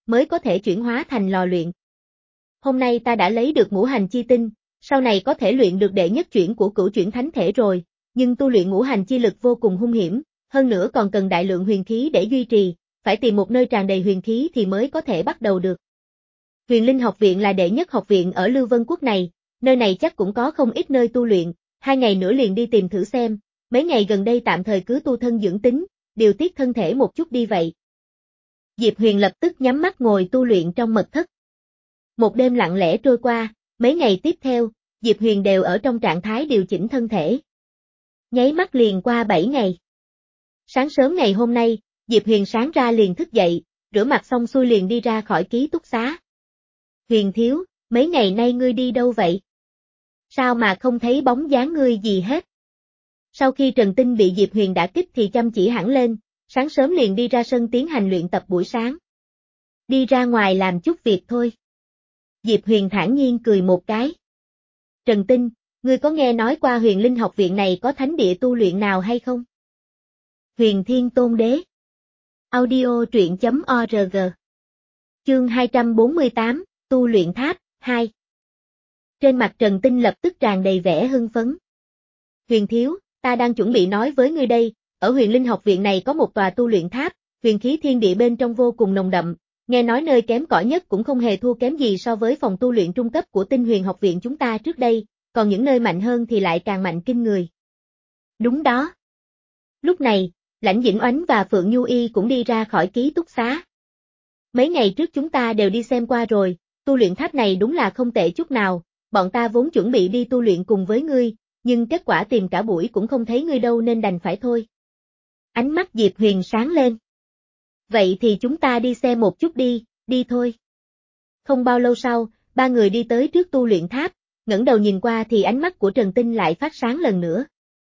mới có thể chuyển hóa thành lò luyện. Hôm nay ta đã lấy được ngũ hành chi tinh, sau này có thể luyện được đệ nhất chuyển của cửu chuyển thánh thể rồi, nhưng tu luyện ngũ hành chi lực vô cùng hung hiểm, hơn nữa còn cần đại lượng huyền khí để duy trì, phải tìm một nơi tràn đầy huyền khí thì mới có thể bắt đầu được. Huyền Linh học viện là đệ nhất học viện ở Lưu Vân Quốc này, nơi này chắc cũng có không ít nơi tu luyện, hai ngày nữa liền đi tìm thử xem, mấy ngày gần đây tạm thời cứ tu thân dưỡng tính, điều tiết thân thể một chút đi vậy. Diệp Huyền lập tức nhắm mắt ngồi tu luyện trong mật thất. Một đêm lặng lẽ trôi qua, mấy ngày tiếp theo, Diệp Huyền đều ở trong trạng thái điều chỉnh thân thể. Nháy mắt liền qua bảy ngày. Sáng sớm ngày hôm nay, Diệp Huyền sáng ra liền thức dậy, rửa mặt xong xuôi liền đi ra khỏi ký túc xá. Huyền thiếu, mấy ngày nay ngươi đi đâu vậy? Sao mà không thấy bóng dáng ngươi gì hết? Sau khi Trần Tinh bị Diệp Huyền đả kích thì chăm chỉ hẳn lên, sáng sớm liền đi ra sân tiến hành luyện tập buổi sáng. Đi ra ngoài làm chút việc thôi. Diệp Huyền thản nhiên cười một cái. Trần Tinh, ngươi có nghe nói qua Huyền Linh học viện này có thánh địa tu luyện nào hay không? Huyền Thiên Tôn Đế. Audio truyện chấm org. Chương hai trăm bốn mươi tám, Tu luyện tháp, hai. Trên mặt Trần Tinh lập tức tràn đầy vẻ hưng phấn. Huyền thiếu, ta đang chuẩn bị nói với ngươi đây, ở Huyền Linh học viện này có một tòa tu luyện tháp, huyền khí thiên địa bên trong vô cùng nồng đậm, nghe nói nơi kém cỏi nhất cũng không hề thua kém gì so với phòng tu luyện trung cấp của Tinh Huyền học viện chúng ta trước đây, còn những nơi mạnh hơn thì lại càng mạnh kinh người. Đúng đó. Lúc này, Lãnh Dĩnh Oánh và Phượng Nhu Y cũng đi ra khỏi ký túc xá. Mấy ngày trước chúng ta đều đi xem qua rồi, tu luyện tháp này đúng là không tệ chút nào, bọn ta vốn chuẩn bị đi tu luyện cùng với ngươi, nhưng kết quả tìm cả buổi cũng không thấy ngươi đâu nên đành phải thôi. Ánh mắt Diệp Huyền sáng lên. Vậy thì chúng ta đi xem một chút đi, đi thôi. Không bao lâu sau, ba người đi tới trước tu luyện tháp, ngẩng đầu nhìn qua thì ánh mắt của Trần Tinh lại phát sáng lần nữa.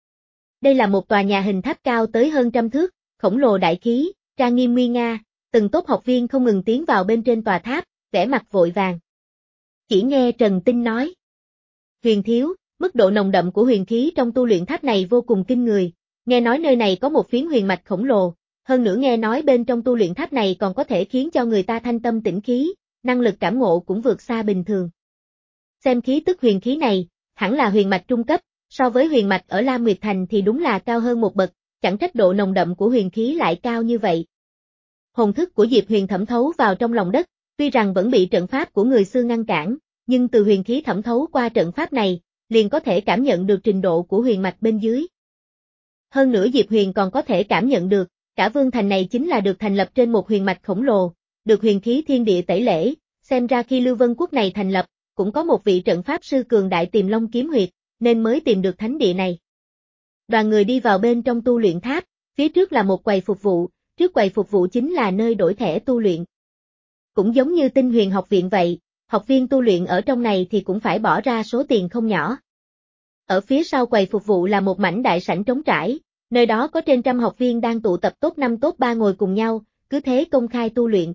Đây là một tòa nhà hình tháp cao tới hơn trăm thước, khổng lồ đại khí, trang nghiêm nguy nga, từng tốp học viên không ngừng tiến vào bên trên tòa tháp, vẻ mặt vội vàng. Chỉ nghe Trần Tinh nói. Huyền thiếu, mức độ nồng đậm của huyền khí trong tu luyện tháp này vô cùng kinh người, nghe nói nơi này có một phiến huyền mạch khổng lồ, hơn nữa nghe nói bên trong tu luyện tháp này còn có thể khiến cho người ta thanh tâm tĩnh khí, năng lực cảm ngộ cũng vượt xa bình thường. Xem khí tức huyền khí này, hẳn là huyền mạch trung cấp, so với huyền mạch ở Lam Nguyệt Thành thì đúng là cao hơn một bậc, chẳng trách độ nồng đậm của huyền khí lại cao như vậy. Hồn thức của Diệp Huyền thẩm thấu vào trong lòng đất, tuy rằng vẫn bị trận pháp của người xưa ngăn cản, nhưng từ huyền khí thẩm thấu qua trận pháp này, liền có thể cảm nhận được trình độ của huyền mạch bên dưới. Hơn nữa Diệp Huyền còn có thể cảm nhận được, cả vương thành này chính là được thành lập trên một huyền mạch khổng lồ, được huyền khí thiên địa tẩy lễ, xem ra khi Lưu Vân Quốc này thành lập, cũng có một vị trận pháp sư cường đại tìm Long Kiếm Huyệt, nên mới tìm được thánh địa này. Đoàn người đi vào bên trong tu luyện tháp, phía trước là một quầy phục vụ, trước quầy phục vụ chính là nơi đổi thẻ tu luyện. Cũng giống như Tinh Huyền học viện vậy, học viên tu luyện ở trong này thì cũng phải bỏ ra số tiền không nhỏ. Ở phía sau quầy phục vụ là một mảnh đại sảnh trống trải, nơi đó có trên trăm học viên đang tụ tập top năm top ba ngồi cùng nhau, cứ thế công khai tu luyện.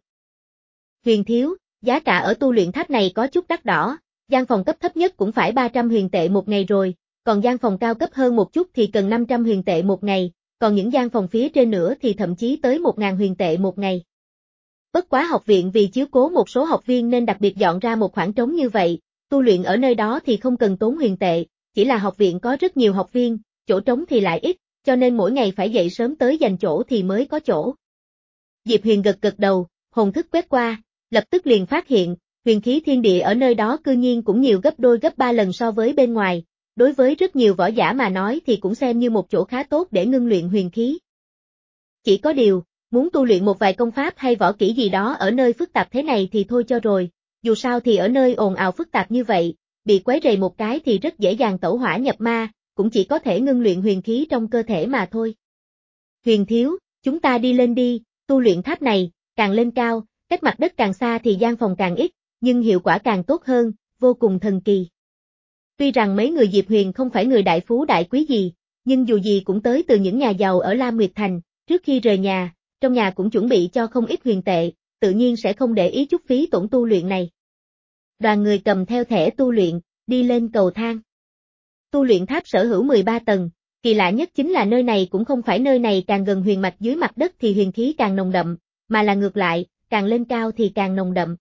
Huyền thiếu, giá cả ở tu luyện tháp này có chút đắt đỏ, gian phòng cấp thấp nhất cũng phải ba trăm huyền tệ một ngày rồi, còn gian phòng cao cấp hơn một chút thì cần năm trăm huyền tệ một ngày, còn những gian phòng phía trên nữa thì thậm chí tới một nghìn huyền tệ một ngày. Bất quá học viện vì chiếu cố một số học viên nên đặc biệt dọn ra một khoảng trống như vậy, tu luyện ở nơi đó thì không cần tốn huyền tệ, chỉ là học viện có rất nhiều học viên, chỗ trống thì lại ít, cho nên mỗi ngày phải dậy sớm tới giành chỗ thì mới có chỗ. Diệp Huyền gật gật đầu, hồn thức quét qua, lập tức liền phát hiện, huyền khí thiên địa ở nơi đó cư nhiên cũng nhiều gấp đôi gấp ba lần so với bên ngoài, đối với rất nhiều võ giả mà nói thì cũng xem như một chỗ khá tốt để ngưng luyện huyền khí. Chỉ có điều, muốn tu luyện một vài công pháp hay võ kỹ gì đó ở nơi phức tạp thế này thì thôi cho rồi, dù sao thì ở nơi ồn ào phức tạp như vậy, bị quấy rầy một cái thì rất dễ dàng tẩu hỏa nhập ma, cũng chỉ có thể ngưng luyện huyền khí trong cơ thể mà thôi. Huyền thiếu, chúng ta đi lên đi, tu luyện tháp này, càng lên cao, cách mặt đất càng xa thì gian phòng càng ít, nhưng hiệu quả càng tốt hơn, vô cùng thần kỳ. Tuy rằng mấy người Diệp Huyền không phải người đại phú đại quý gì, nhưng dù gì cũng tới từ những nhà giàu ở Lam Nguyệt Thành, trước khi rời nhà, trong nhà cũng chuẩn bị cho không ít huyền tệ, tự nhiên sẽ không để ý chút phí tổn tu luyện này. Đoàn người cầm theo thẻ tu luyện, đi lên cầu thang. Tu luyện tháp sở hữu mười ba tầng, kỳ lạ nhất chính là nơi này cũng không phải nơi này càng gần huyền mạch dưới mặt đất thì huyền khí càng nồng đậm, mà là ngược lại, càng lên cao thì càng nồng đậm.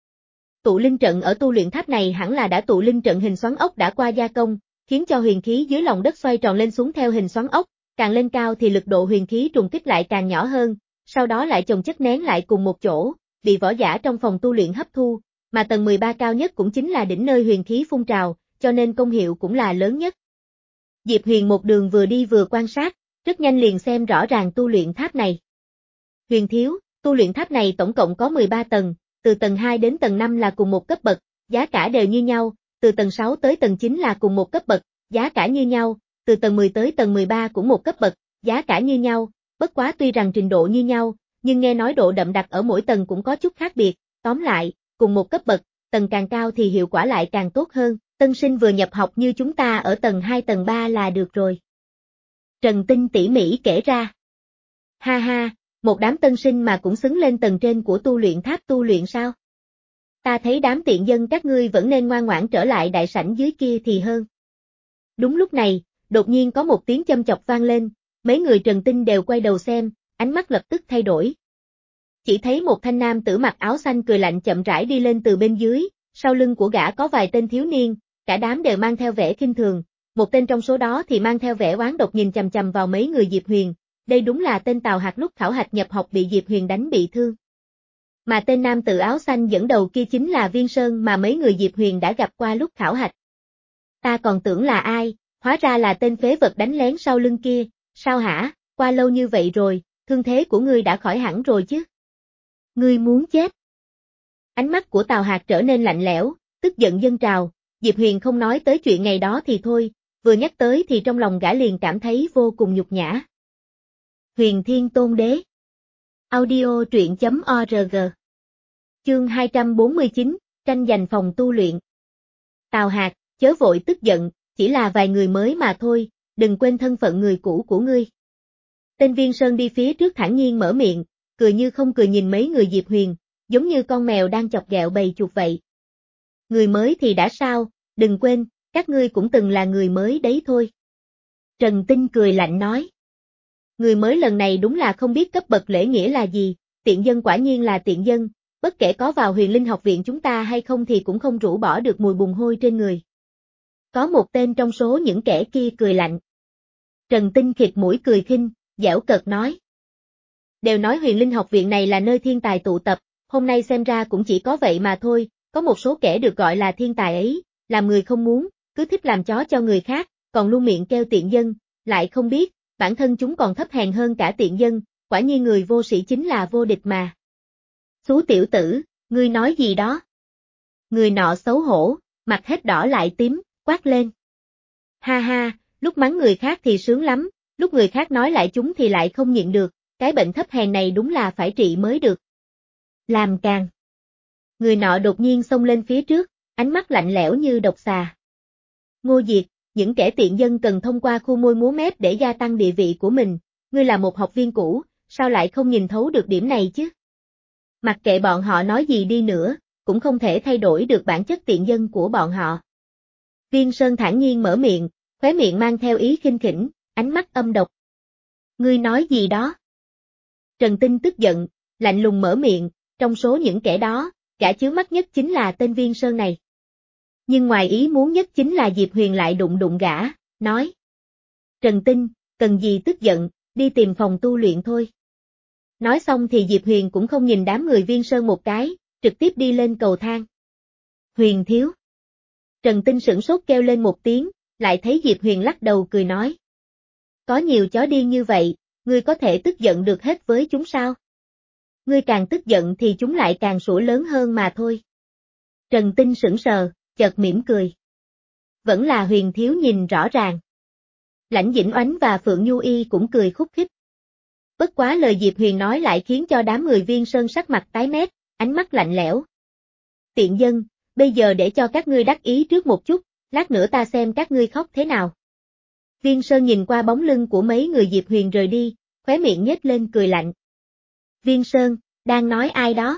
Tụ linh trận ở tu luyện tháp này hẳn là đã tụ linh trận hình xoắn ốc đã qua gia công, khiến cho huyền khí dưới lòng đất xoay tròn lên xuống theo hình xoắn ốc, càng lên cao thì lực độ huyền khí trùng kích lại càng nhỏ hơn, sau đó lại chồng chất nén lại cùng một chỗ, bị võ giả trong phòng tu luyện hấp thu, mà tầng mười ba cao nhất cũng chính là đỉnh nơi huyền khí phun trào, cho nên công hiệu cũng là lớn nhất. Diệp Huyền một đường vừa đi vừa quan sát, rất nhanh liền xem rõ ràng tu luyện tháp này. Huyền thiếu, tu luyện tháp này tổng cộng có mười ba tầng, từ tầng hai đến tầng năm là cùng một cấp bậc, giá cả đều như nhau, từ tầng sáu tới tầng chín là cùng một cấp bậc, giá cả như nhau, từ tầng mười tới tầng mười ba cũng một cấp bậc, giá cả như nhau, bất quá tuy rằng trình độ như nhau, nhưng nghe nói độ đậm đặc ở mỗi tầng cũng có chút khác biệt, tóm lại, cùng một cấp bậc, tầng càng cao thì hiệu quả lại càng tốt hơn, tân sinh vừa nhập học như chúng ta ở tầng hai tầng ba là được rồi. Trần Tinh tỉ mỉ kể ra. Ha ha, một đám tân sinh mà cũng xứng lên tầng trên của tu luyện tháp tu luyện sao? Ta thấy đám tiện dân các ngươi vẫn nên ngoan ngoãn trở lại đại sảnh dưới kia thì hơn. Đúng lúc này, đột nhiên có một tiếng châm chọc vang lên, mấy người Trần Tinh đều quay đầu xem, ánh mắt lập tức thay đổi. Chỉ thấy một thanh nam tử mặc áo xanh cười lạnh chậm rãi đi lên từ bên dưới, sau lưng của gã có vài tên thiếu niên, cả đám đều mang theo vẻ khinh thường, một tên trong số đó thì mang theo vẻ oán độc nhìn chằm chằm vào mấy người Diệp Huyền, đây đúng là tên Tào Hạc lúc khảo hạch nhập học bị Diệp Huyền đánh bị thương. Mà tên nam tử áo xanh dẫn đầu kia chính là Viên Sơn mà mấy người Diệp Huyền đã gặp qua lúc khảo hạch. Ta còn tưởng là ai, hóa ra là tên phế vật đánh lén sau lưng kia, sao hả, qua lâu như vậy rồi, thương thế của ngươi đã khỏi hẳn rồi chứ? Ngươi muốn chết. Ánh mắt của Tào Hạc trở nên lạnh lẽo, tức giận dâng trào, Diệp Huyền không nói tới chuyện ngày đó thì thôi, vừa nhắc tới thì trong lòng gã liền cảm thấy vô cùng nhục nhã. Huyền Thiên Tôn Đế. Audio truyện chấm org. Chương hai trăm bốn mươi chín, tranh giành phòng tu luyện. Tào Hạc, chớ vội tức giận, chỉ là vài người mới mà thôi, đừng quên thân phận người cũ của ngươi. Tên Viên Sơn đi phía trước thản nhiên mở miệng, cười như không cười nhìn mấy người Diệp Huyền, giống như con mèo đang chọc ghẹo bầy chuột vậy. Người mới thì đã sao, đừng quên, các ngươi cũng từng là người mới đấy thôi. Trần Tinh cười lạnh nói. Người mới lần này đúng là không biết cấp bậc lễ nghĩa là gì, tiện dân quả nhiên là tiện dân, bất kể có vào Huyền Linh học viện chúng ta hay không thì cũng không rũ bỏ được mùi bùn hôi trên người. Có một tên trong số những kẻ kia cười lạnh. Trần Tinh khịt mũi cười khinh, giễu cợt nói. Đều nói Huyền Linh học viện này là nơi thiên tài tụ tập, hôm nay xem ra cũng chỉ có vậy mà thôi, có một số kẻ được gọi là thiên tài ấy, làm người không muốn, cứ thích làm chó cho người khác, còn luôn miệng kêu tiện dân, lại không biết, bản thân chúng còn thấp hèn hơn cả tiện dân, quả nhiên người vô sĩ chính là vô địch mà. Xú tiểu tử, ngươi nói gì đó? Người nọ xấu hổ, mặt hết đỏ lại tím, quát lên. Ha ha, lúc mắng người khác thì sướng lắm, lúc người khác nói lại chúng thì lại không nhịn được, cái bệnh thấp hèn này đúng là phải trị mới được. Làm càng. Người nọ đột nhiên xông lên phía trước, ánh mắt lạnh lẽo như độc xà. Ngô Diệt, những kẻ tiện dân cần thông qua khu môi múa mép để gia tăng địa vị của mình, ngươi là một học viên cũ, sao lại không nhìn thấu được điểm này chứ? Mặc kệ bọn họ nói gì đi nữa, cũng không thể thay đổi được bản chất tiện dân của bọn họ. Viên Sơn thản nhiên mở miệng, khóe miệng mang theo ý khinh khỉnh, ánh mắt âm độc. Ngươi nói gì đó? Trần Tinh tức giận, lạnh lùng mở miệng, trong số những kẻ đó, gã chướng mắt nhất chính là tên Viên Sơn này. Nhưng ngoài ý muốn nhất chính là Diệp Huyền lại đụng đụng gã, nói. Trần Tinh, cần gì tức giận, đi tìm phòng tu luyện thôi. Nói xong thì Diệp Huyền cũng không nhìn đám người Viên Sơn một cái, trực tiếp đi lên cầu thang. Huyền thiếu. Trần Tinh sửng sốt kêu lên một tiếng, lại thấy Diệp Huyền lắc đầu cười nói. Có nhiều chó điên như vậy, ngươi có thể tức giận được hết với chúng sao? Ngươi càng tức giận thì chúng lại càng sủa lớn hơn mà thôi. Trần Tinh sững sờ, chợt mỉm cười. Vẫn là Huyền thiếu nhìn rõ ràng. Lãnh Dĩnh Oánh và Phượng Nhu Y cũng cười khúc khích. Bất quá lời Diệp Huyền nói lại khiến cho đám người Viên Sơn sắc mặt tái mét, ánh mắt lạnh lẽo. Tiện dân, bây giờ để cho các ngươi đắc ý trước một chút, lát nữa ta xem các ngươi khóc thế nào. Viên Sơn nhìn qua bóng lưng của mấy người Diệp Huyền rời đi, khóe miệng nhếch lên cười lạnh. Viên Sơn, đang nói ai đó?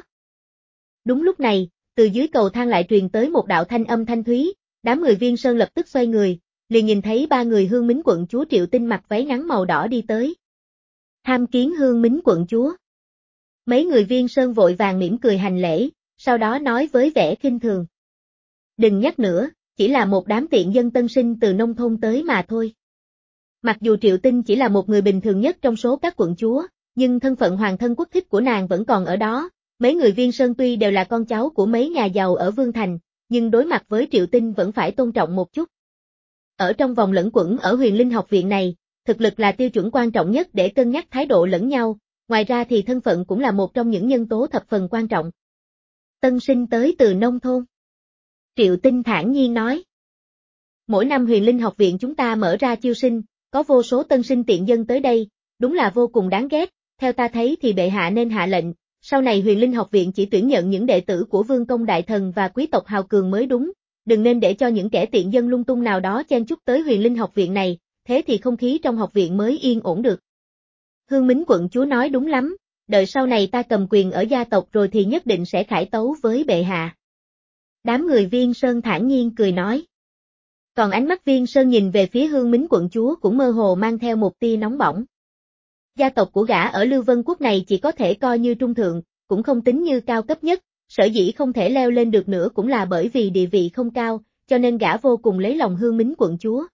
Đúng lúc này, từ dưới cầu thang lại truyền tới một đạo thanh âm thanh thúy, đám người Viên Sơn lập tức xoay người, liền nhìn thấy ba người Hương Mính quận chúa Triệu Tinh mặc váy ngắn màu đỏ đi tới. Tham kiến Hương Mính quận chúa. Mấy người Viên Sơn vội vàng mỉm cười hành lễ, sau đó nói với vẻ khinh thường. Đừng nhắc nữa, chỉ là một đám tiện dân tân sinh từ nông thôn tới mà thôi. Mặc dù Triệu Tinh chỉ là một người bình thường nhất trong số các quận chúa, nhưng thân phận hoàng thân quốc thích của nàng vẫn còn ở đó. Mấy người Viên Sơn tuy đều là con cháu của mấy nhà giàu ở Vương Thành, nhưng đối mặt với Triệu Tinh vẫn phải tôn trọng một chút. Ở trong vòng lẫn quẩn ở Huyền Linh học viện này, thực lực là tiêu chuẩn quan trọng nhất để cân nhắc thái độ lẫn nhau, ngoài ra thì thân phận cũng là một trong những nhân tố thập phần quan trọng. Tân sinh tới từ nông thôn. Triệu Tinh thản nhiên nói. Mỗi năm Huyền Linh học viện chúng ta mở ra chiêu sinh, có vô số tân sinh tiện dân tới đây, đúng là vô cùng đáng ghét, theo ta thấy thì bệ hạ nên hạ lệnh, sau này Huyền Linh học viện chỉ tuyển nhận những đệ tử của vương công đại thần và quý tộc hào cường mới đúng, đừng nên để cho những kẻ tiện dân lung tung nào đó chen chúc tới Huyền Linh học viện này, thế thì không khí trong học viện mới yên ổn được. Hương Mính quận chúa nói đúng lắm, đợi sau này ta cầm quyền ở gia tộc rồi thì nhất định sẽ khải tấu với bệ hạ. Đám người Viên Sơn thản nhiên cười nói. Còn ánh mắt Viên Sơn nhìn về phía Hương Mính quận chúa cũng mơ hồ mang theo một tia nóng bỏng. Gia tộc của gã ở Lưu Vân Quốc này chỉ có thể coi như trung thượng, cũng không tính như cao cấp nhất, sở dĩ không thể leo lên được nữa cũng là bởi vì địa vị không cao, cho nên gã vô cùng lấy lòng Hương Mính quận chúa.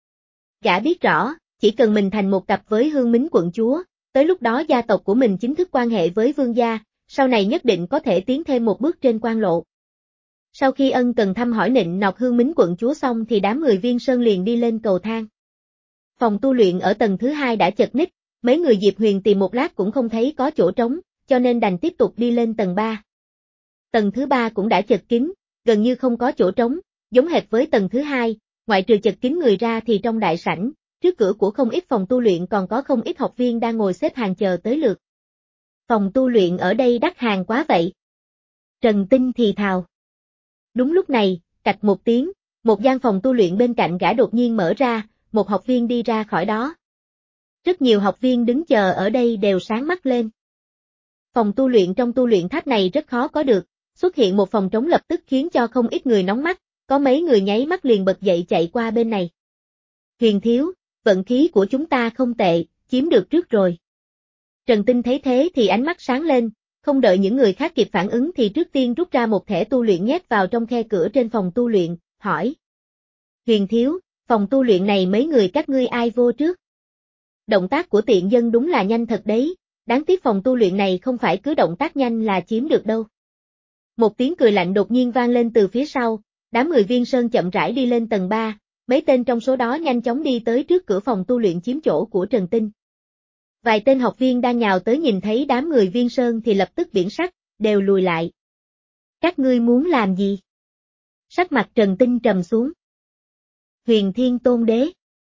Gã biết rõ, chỉ cần mình thành một cặp với Hương Mính quận chúa, tới lúc đó gia tộc của mình chính thức quan hệ với vương gia, sau này nhất định có thể tiến thêm một bước trên quan lộ. Sau khi ân cần thăm hỏi nịnh nọt Hương Mính quận chúa xong thì đám người Viên Sơn liền đi lên cầu thang. Phòng tu luyện ở tầng thứ hai đã chật ních, mấy người Diệp Huyền tìm một lát cũng không thấy có chỗ trống, cho nên đành tiếp tục đi lên tầng ba. Tầng thứ ba cũng đã chật kín, gần như không có chỗ trống, giống hệt với tầng thứ hai, ngoại trừ chật kín người ra thì trong đại sảnh, trước cửa của không ít phòng tu luyện còn có không ít học viên đang ngồi xếp hàng chờ tới lượt. Phòng tu luyện ở đây đắt hàng quá vậy. Trần Tinh thì thào. Đúng lúc này, cạch một tiếng, một gian phòng tu luyện bên cạnh gã đột nhiên mở ra, một học viên đi ra khỏi đó. Rất nhiều học viên đứng chờ ở đây đều sáng mắt lên. Phòng tu luyện trong tu luyện tháp này rất khó có được, xuất hiện một phòng trống lập tức khiến cho không ít người nóng mắt, có mấy người nháy mắt liền bật dậy chạy qua bên này. Huyền thiếu, vận khí của chúng ta không tệ, chiếm được trước rồi. Trần Tinh thấy thế thì ánh mắt sáng lên, không đợi những người khác kịp phản ứng thì trước tiên rút ra một thẻ tu luyện nhét vào trong khe cửa trên phòng tu luyện, hỏi. Huyền thiếu, phòng tu luyện này mấy người các ngươi ai vô trước? Động tác của tiện dân đúng là nhanh thật đấy, đáng tiếc phòng tu luyện này không phải cứ động tác nhanh là chiếm được đâu. Một tiếng cười lạnh đột nhiên vang lên từ phía sau, đám người Viên Sơn chậm rãi đi lên tầng ba, mấy tên trong số đó nhanh chóng đi tới trước cửa phòng tu luyện chiếm chỗ của Trần Tinh. Vài tên học viên đang nhào tới nhìn thấy đám người Viên Sơn thì lập tức biến sắc, đều lùi lại. Các ngươi muốn làm gì? Sắc mặt Trần Tinh trầm xuống. Huyền Thiên Tôn Đế.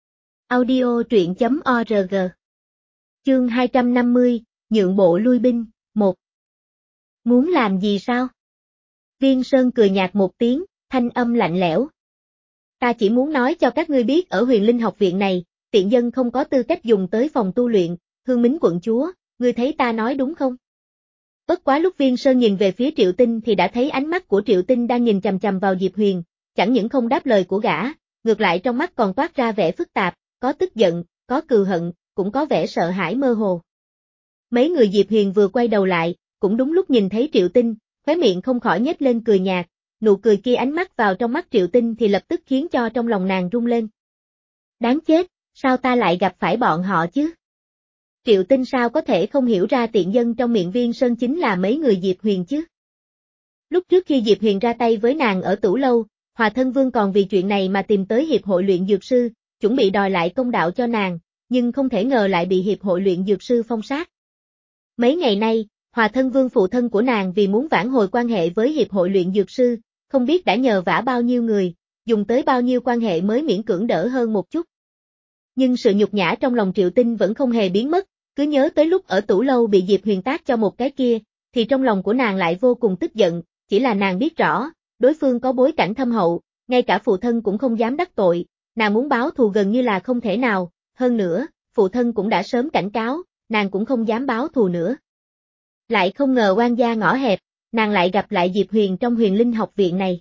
Audio truyện chấm org. Chương hai trăm năm mươi, nhượng bộ lui binh, một. Muốn làm gì sao? Viên Sơn cười nhạt một tiếng, thanh âm lạnh lẽo. Ta chỉ muốn nói cho các ngươi biết ở Huyền Linh học viện này, tiện dân không có tư cách dùng tới phòng tu luyện, Hương Mính quận chúa, ngươi thấy ta nói đúng không? Bất quá lúc Viên Sơn nhìn về phía Triệu Tinh thì đã thấy ánh mắt của Triệu Tinh đang nhìn chằm chằm vào Diệp Huyền, chẳng những không đáp lời của gã, ngược lại trong mắt còn toát ra vẻ phức tạp, có tức giận, có cừu hận, cũng có vẻ sợ hãi mơ hồ. Mấy người Diệp Huyền vừa quay đầu lại, cũng đúng lúc nhìn thấy Triệu Tinh, khóe miệng không khỏi nhếch lên cười nhạt, nụ cười kia ánh mắt vào trong mắt Triệu Tinh thì lập tức khiến cho trong lòng nàng rung lên. Đáng chết, sao ta lại gặp phải bọn họ chứ? Triệu Tinh sao có thể không hiểu ra tiện dân trong miệng Viên Sơn chính là mấy người Diệp Huyền chứ? Lúc trước khi Diệp Huyền ra tay với nàng ở Tửu Lâu, Hòa Thân Vương còn vì chuyện này mà tìm tới Hiệp hội luyện dược sư, chuẩn bị đòi lại công đạo cho nàng, nhưng không thể ngờ lại bị Hiệp hội luyện dược sư phong sát. Mấy ngày nay, Hòa Thân Vương phụ thân của nàng vì muốn vãn hồi quan hệ với Hiệp hội luyện dược sư, không biết đã nhờ vả bao nhiêu người, dùng tới bao nhiêu quan hệ mới miễn cưỡng đỡ hơn một chút. Nhưng sự nhục nhã trong lòng Triệu Tinh vẫn không hề biến mất, cứ nhớ tới lúc ở Tửu Lâu bị Diệp Huyền tác cho một cái kia, thì trong lòng của nàng lại vô cùng tức giận, chỉ là nàng biết rõ, đối phương có bối cảnh thâm hậu, ngay cả phụ thân cũng không dám đắc tội, nàng muốn báo thù gần như là không thể nào, hơn nữa, phụ thân cũng đã sớm cảnh cáo, nàng cũng không dám báo thù nữa. Lại không ngờ oan gia ngõ hẹp, nàng lại gặp lại Diệp Huyền trong Huyền Linh học viện này.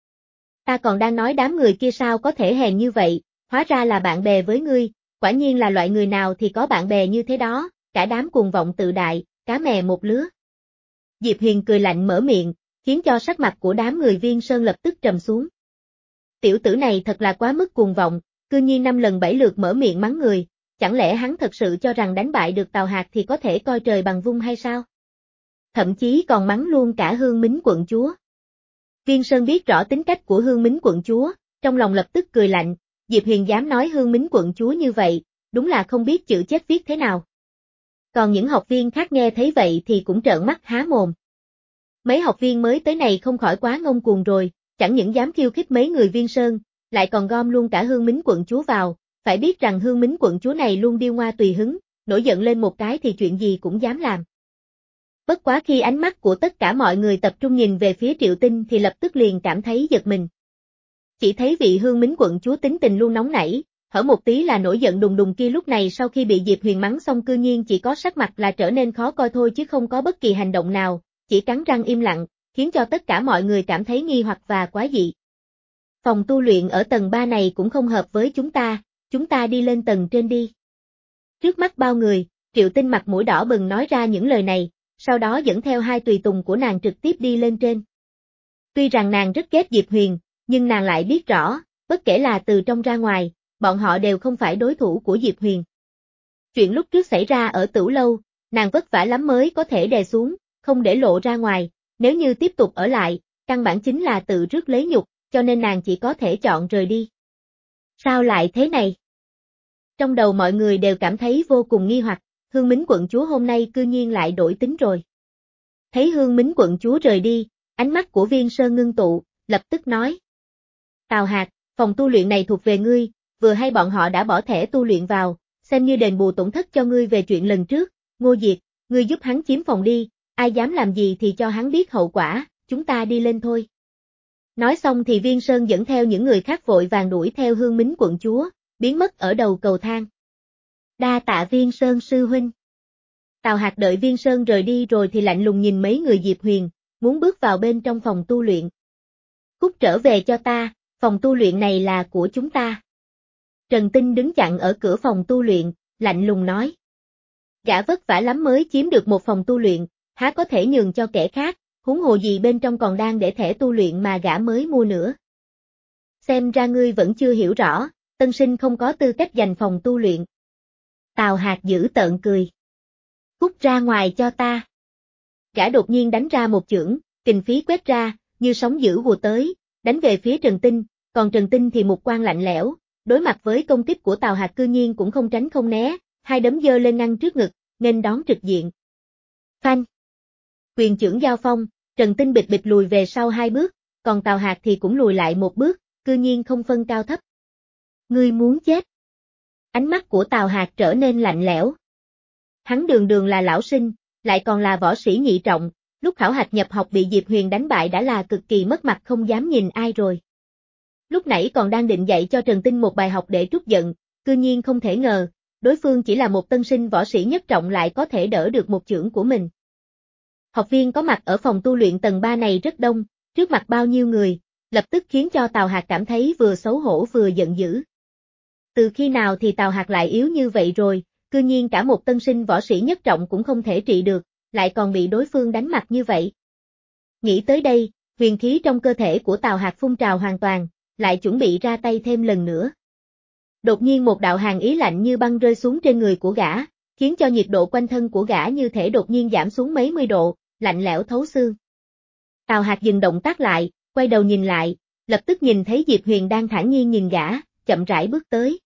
Ta còn đang nói đám người kia sao có thể hèn như vậy, hóa ra là bạn bè với ngươi, quả nhiên là loại người nào thì có bạn bè như thế đó, cả đám cuồng vọng tự đại, cá mè một lứa. Diệp Huyền cười lạnh mở miệng, khiến cho sắc mặt của đám người Viên Sơn lập tức trầm xuống. Tiểu tử này thật là quá mức cuồng vọng, cư nhiên năm lần bảy lượt mở miệng mắng người, chẳng lẽ hắn thật sự cho rằng đánh bại được Tào Hạc thì có thể coi trời bằng vung hay sao? Thậm chí còn mắng luôn cả Hương Mính quận chúa. Viên Sơn biết rõ tính cách của Hương Mính quận chúa, trong lòng lập tức cười lạnh, Diệp Huyền dám nói Hương Mính quận chúa như vậy, đúng là không biết chữ chết viết thế nào. Còn những học viên khác nghe thấy vậy thì cũng trợn mắt há mồm. Mấy học viên mới tới này không khỏi quá ngông cuồng rồi, chẳng những dám khiêu khích mấy người Viên Sơn, lại còn gom luôn cả Hương Mính quận chúa vào, phải biết rằng Hương Mính quận chúa này luôn điêu ngoa tùy hứng, nổi giận lên một cái thì chuyện gì cũng dám làm. Bất quá khi ánh mắt của tất cả mọi người tập trung nhìn về phía Triệu Tinh thì lập tức liền cảm thấy giật mình. Chỉ thấy vị Hương Mính quận chúa tính tình luôn nóng nảy, hở một tí là nổi giận đùng đùng kia lúc này sau khi bị Diệp Huyền mắng xong cư nhiên chỉ có sắc mặt là trở nên khó coi thôi chứ không có bất kỳ hành động nào, chỉ cắn răng im lặng, khiến cho tất cả mọi người cảm thấy nghi hoặc và quái dị. Phòng tu luyện ở tầng ba này cũng không hợp với chúng ta, chúng ta đi lên tầng trên đi. Trước mắt bao người, Triệu Tinh mặt mũi đỏ bừng nói ra những lời này, sau đó dẫn theo hai tùy tùng của nàng trực tiếp đi lên trên. Tuy rằng nàng rất ghét Diệp Huyền, nhưng nàng lại biết rõ, bất kể là từ trong ra ngoài, bọn họ đều không phải đối thủ của Diệp Huyền. Chuyện lúc trước xảy ra ở Tửu Lâu, nàng vất vả lắm mới có thể đè xuống, không để lộ ra ngoài, nếu như tiếp tục ở lại, căn bản chính là tự rước lấy nhục, cho nên nàng chỉ có thể chọn rời đi. Sao lại thế này? Trong đầu mọi người đều cảm thấy vô cùng nghi hoặc, Hương Mính quận chúa hôm nay cư nhiên lại đổi tính rồi. Thấy Hương Mính quận chúa rời đi, ánh mắt của Viên Sơn ngưng tụ, lập tức nói. Tào Hạc, phòng tu luyện này thuộc về ngươi, vừa hay bọn họ đã bỏ thẻ tu luyện vào, xem như đền bù tổn thất cho ngươi về chuyện lần trước, Ngô Diệt, ngươi giúp hắn chiếm phòng đi, ai dám làm gì thì cho hắn biết hậu quả, chúng ta đi lên thôi. Nói xong thì Viên Sơn dẫn theo những người khác vội vàng đuổi theo Hương Mính quận chúa, biến mất ở đầu cầu thang. Đa tạ Viên Sơn sư huynh. Tào Hạc đợi Viên Sơn rời đi rồi thì lạnh lùng nhìn mấy người Diệp Huyền, muốn bước vào bên trong phòng tu luyện. Cút trở về cho ta, phòng tu luyện này là của chúng ta. Trần Tinh đứng chặn ở cửa phòng tu luyện, lạnh lùng nói. Gã vất vả lắm mới chiếm được một phòng tu luyện, há có thể nhường cho kẻ khác, huống hồ gì bên trong còn đang để thẻ tu luyện mà gã mới mua nữa. Xem ra ngươi vẫn chưa hiểu rõ, tân sinh không có tư cách giành phòng tu luyện. Tào Hạc dữ tợn cười. Cút ra ngoài cho ta. Gã đột nhiên đánh ra một chưởng, kình khí quét ra, như sóng dữ vùa tới, đánh về phía Trần Tinh, còn Trần Tinh thì mục quang lạnh lẽo, đối mặt với công kích của Tào Hạc cư nhiên cũng không tránh không né, hai đấm giơ lên ngăn trước ngực, nghênh đón trực diện. Phanh. Quyền chưởng giao phong, Trần Tinh bịch bịch lùi về sau hai bước, còn Tào Hạc thì cũng lùi lại một bước, cư nhiên không phân cao thấp. Ngươi muốn chết. Ánh mắt của Tào Hạc trở nên lạnh lẽo. Hắn đường đường là lão sinh, lại còn là võ sĩ nhị trọng, lúc khảo hạch nhập học bị Diệp Huyền đánh bại đã là cực kỳ mất mặt không dám nhìn ai rồi. Lúc nãy còn đang định dạy cho Trần Tinh một bài học để trút giận, cư nhiên không thể ngờ, đối phương chỉ là một tân sinh võ sĩ nhất trọng lại có thể đỡ được một chưởng của mình. Học viên có mặt ở phòng tu luyện tầng ba này rất đông, trước mặt bao nhiêu người, lập tức khiến cho Tào Hạc cảm thấy vừa xấu hổ vừa giận dữ. Từ khi nào thì Tào Hạc lại yếu như vậy rồi, cư nhiên cả một tân sinh võ sĩ nhất trọng cũng không thể trị được, lại còn bị đối phương đánh mặt như vậy. Nghĩ tới đây, huyền khí trong cơ thể của Tào Hạc phun trào hoàn toàn, lại chuẩn bị ra tay thêm lần nữa. Đột nhiên một đạo hàn ý lạnh như băng rơi xuống trên người của gã, khiến cho nhiệt độ quanh thân của gã như thể đột nhiên giảm xuống mấy mươi độ, lạnh lẽo thấu xương. Tào Hạc dừng động tác lại, quay đầu nhìn lại, lập tức nhìn thấy Diệp Huyền đang thản nhiên nhìn gã, chậm rãi bước tới.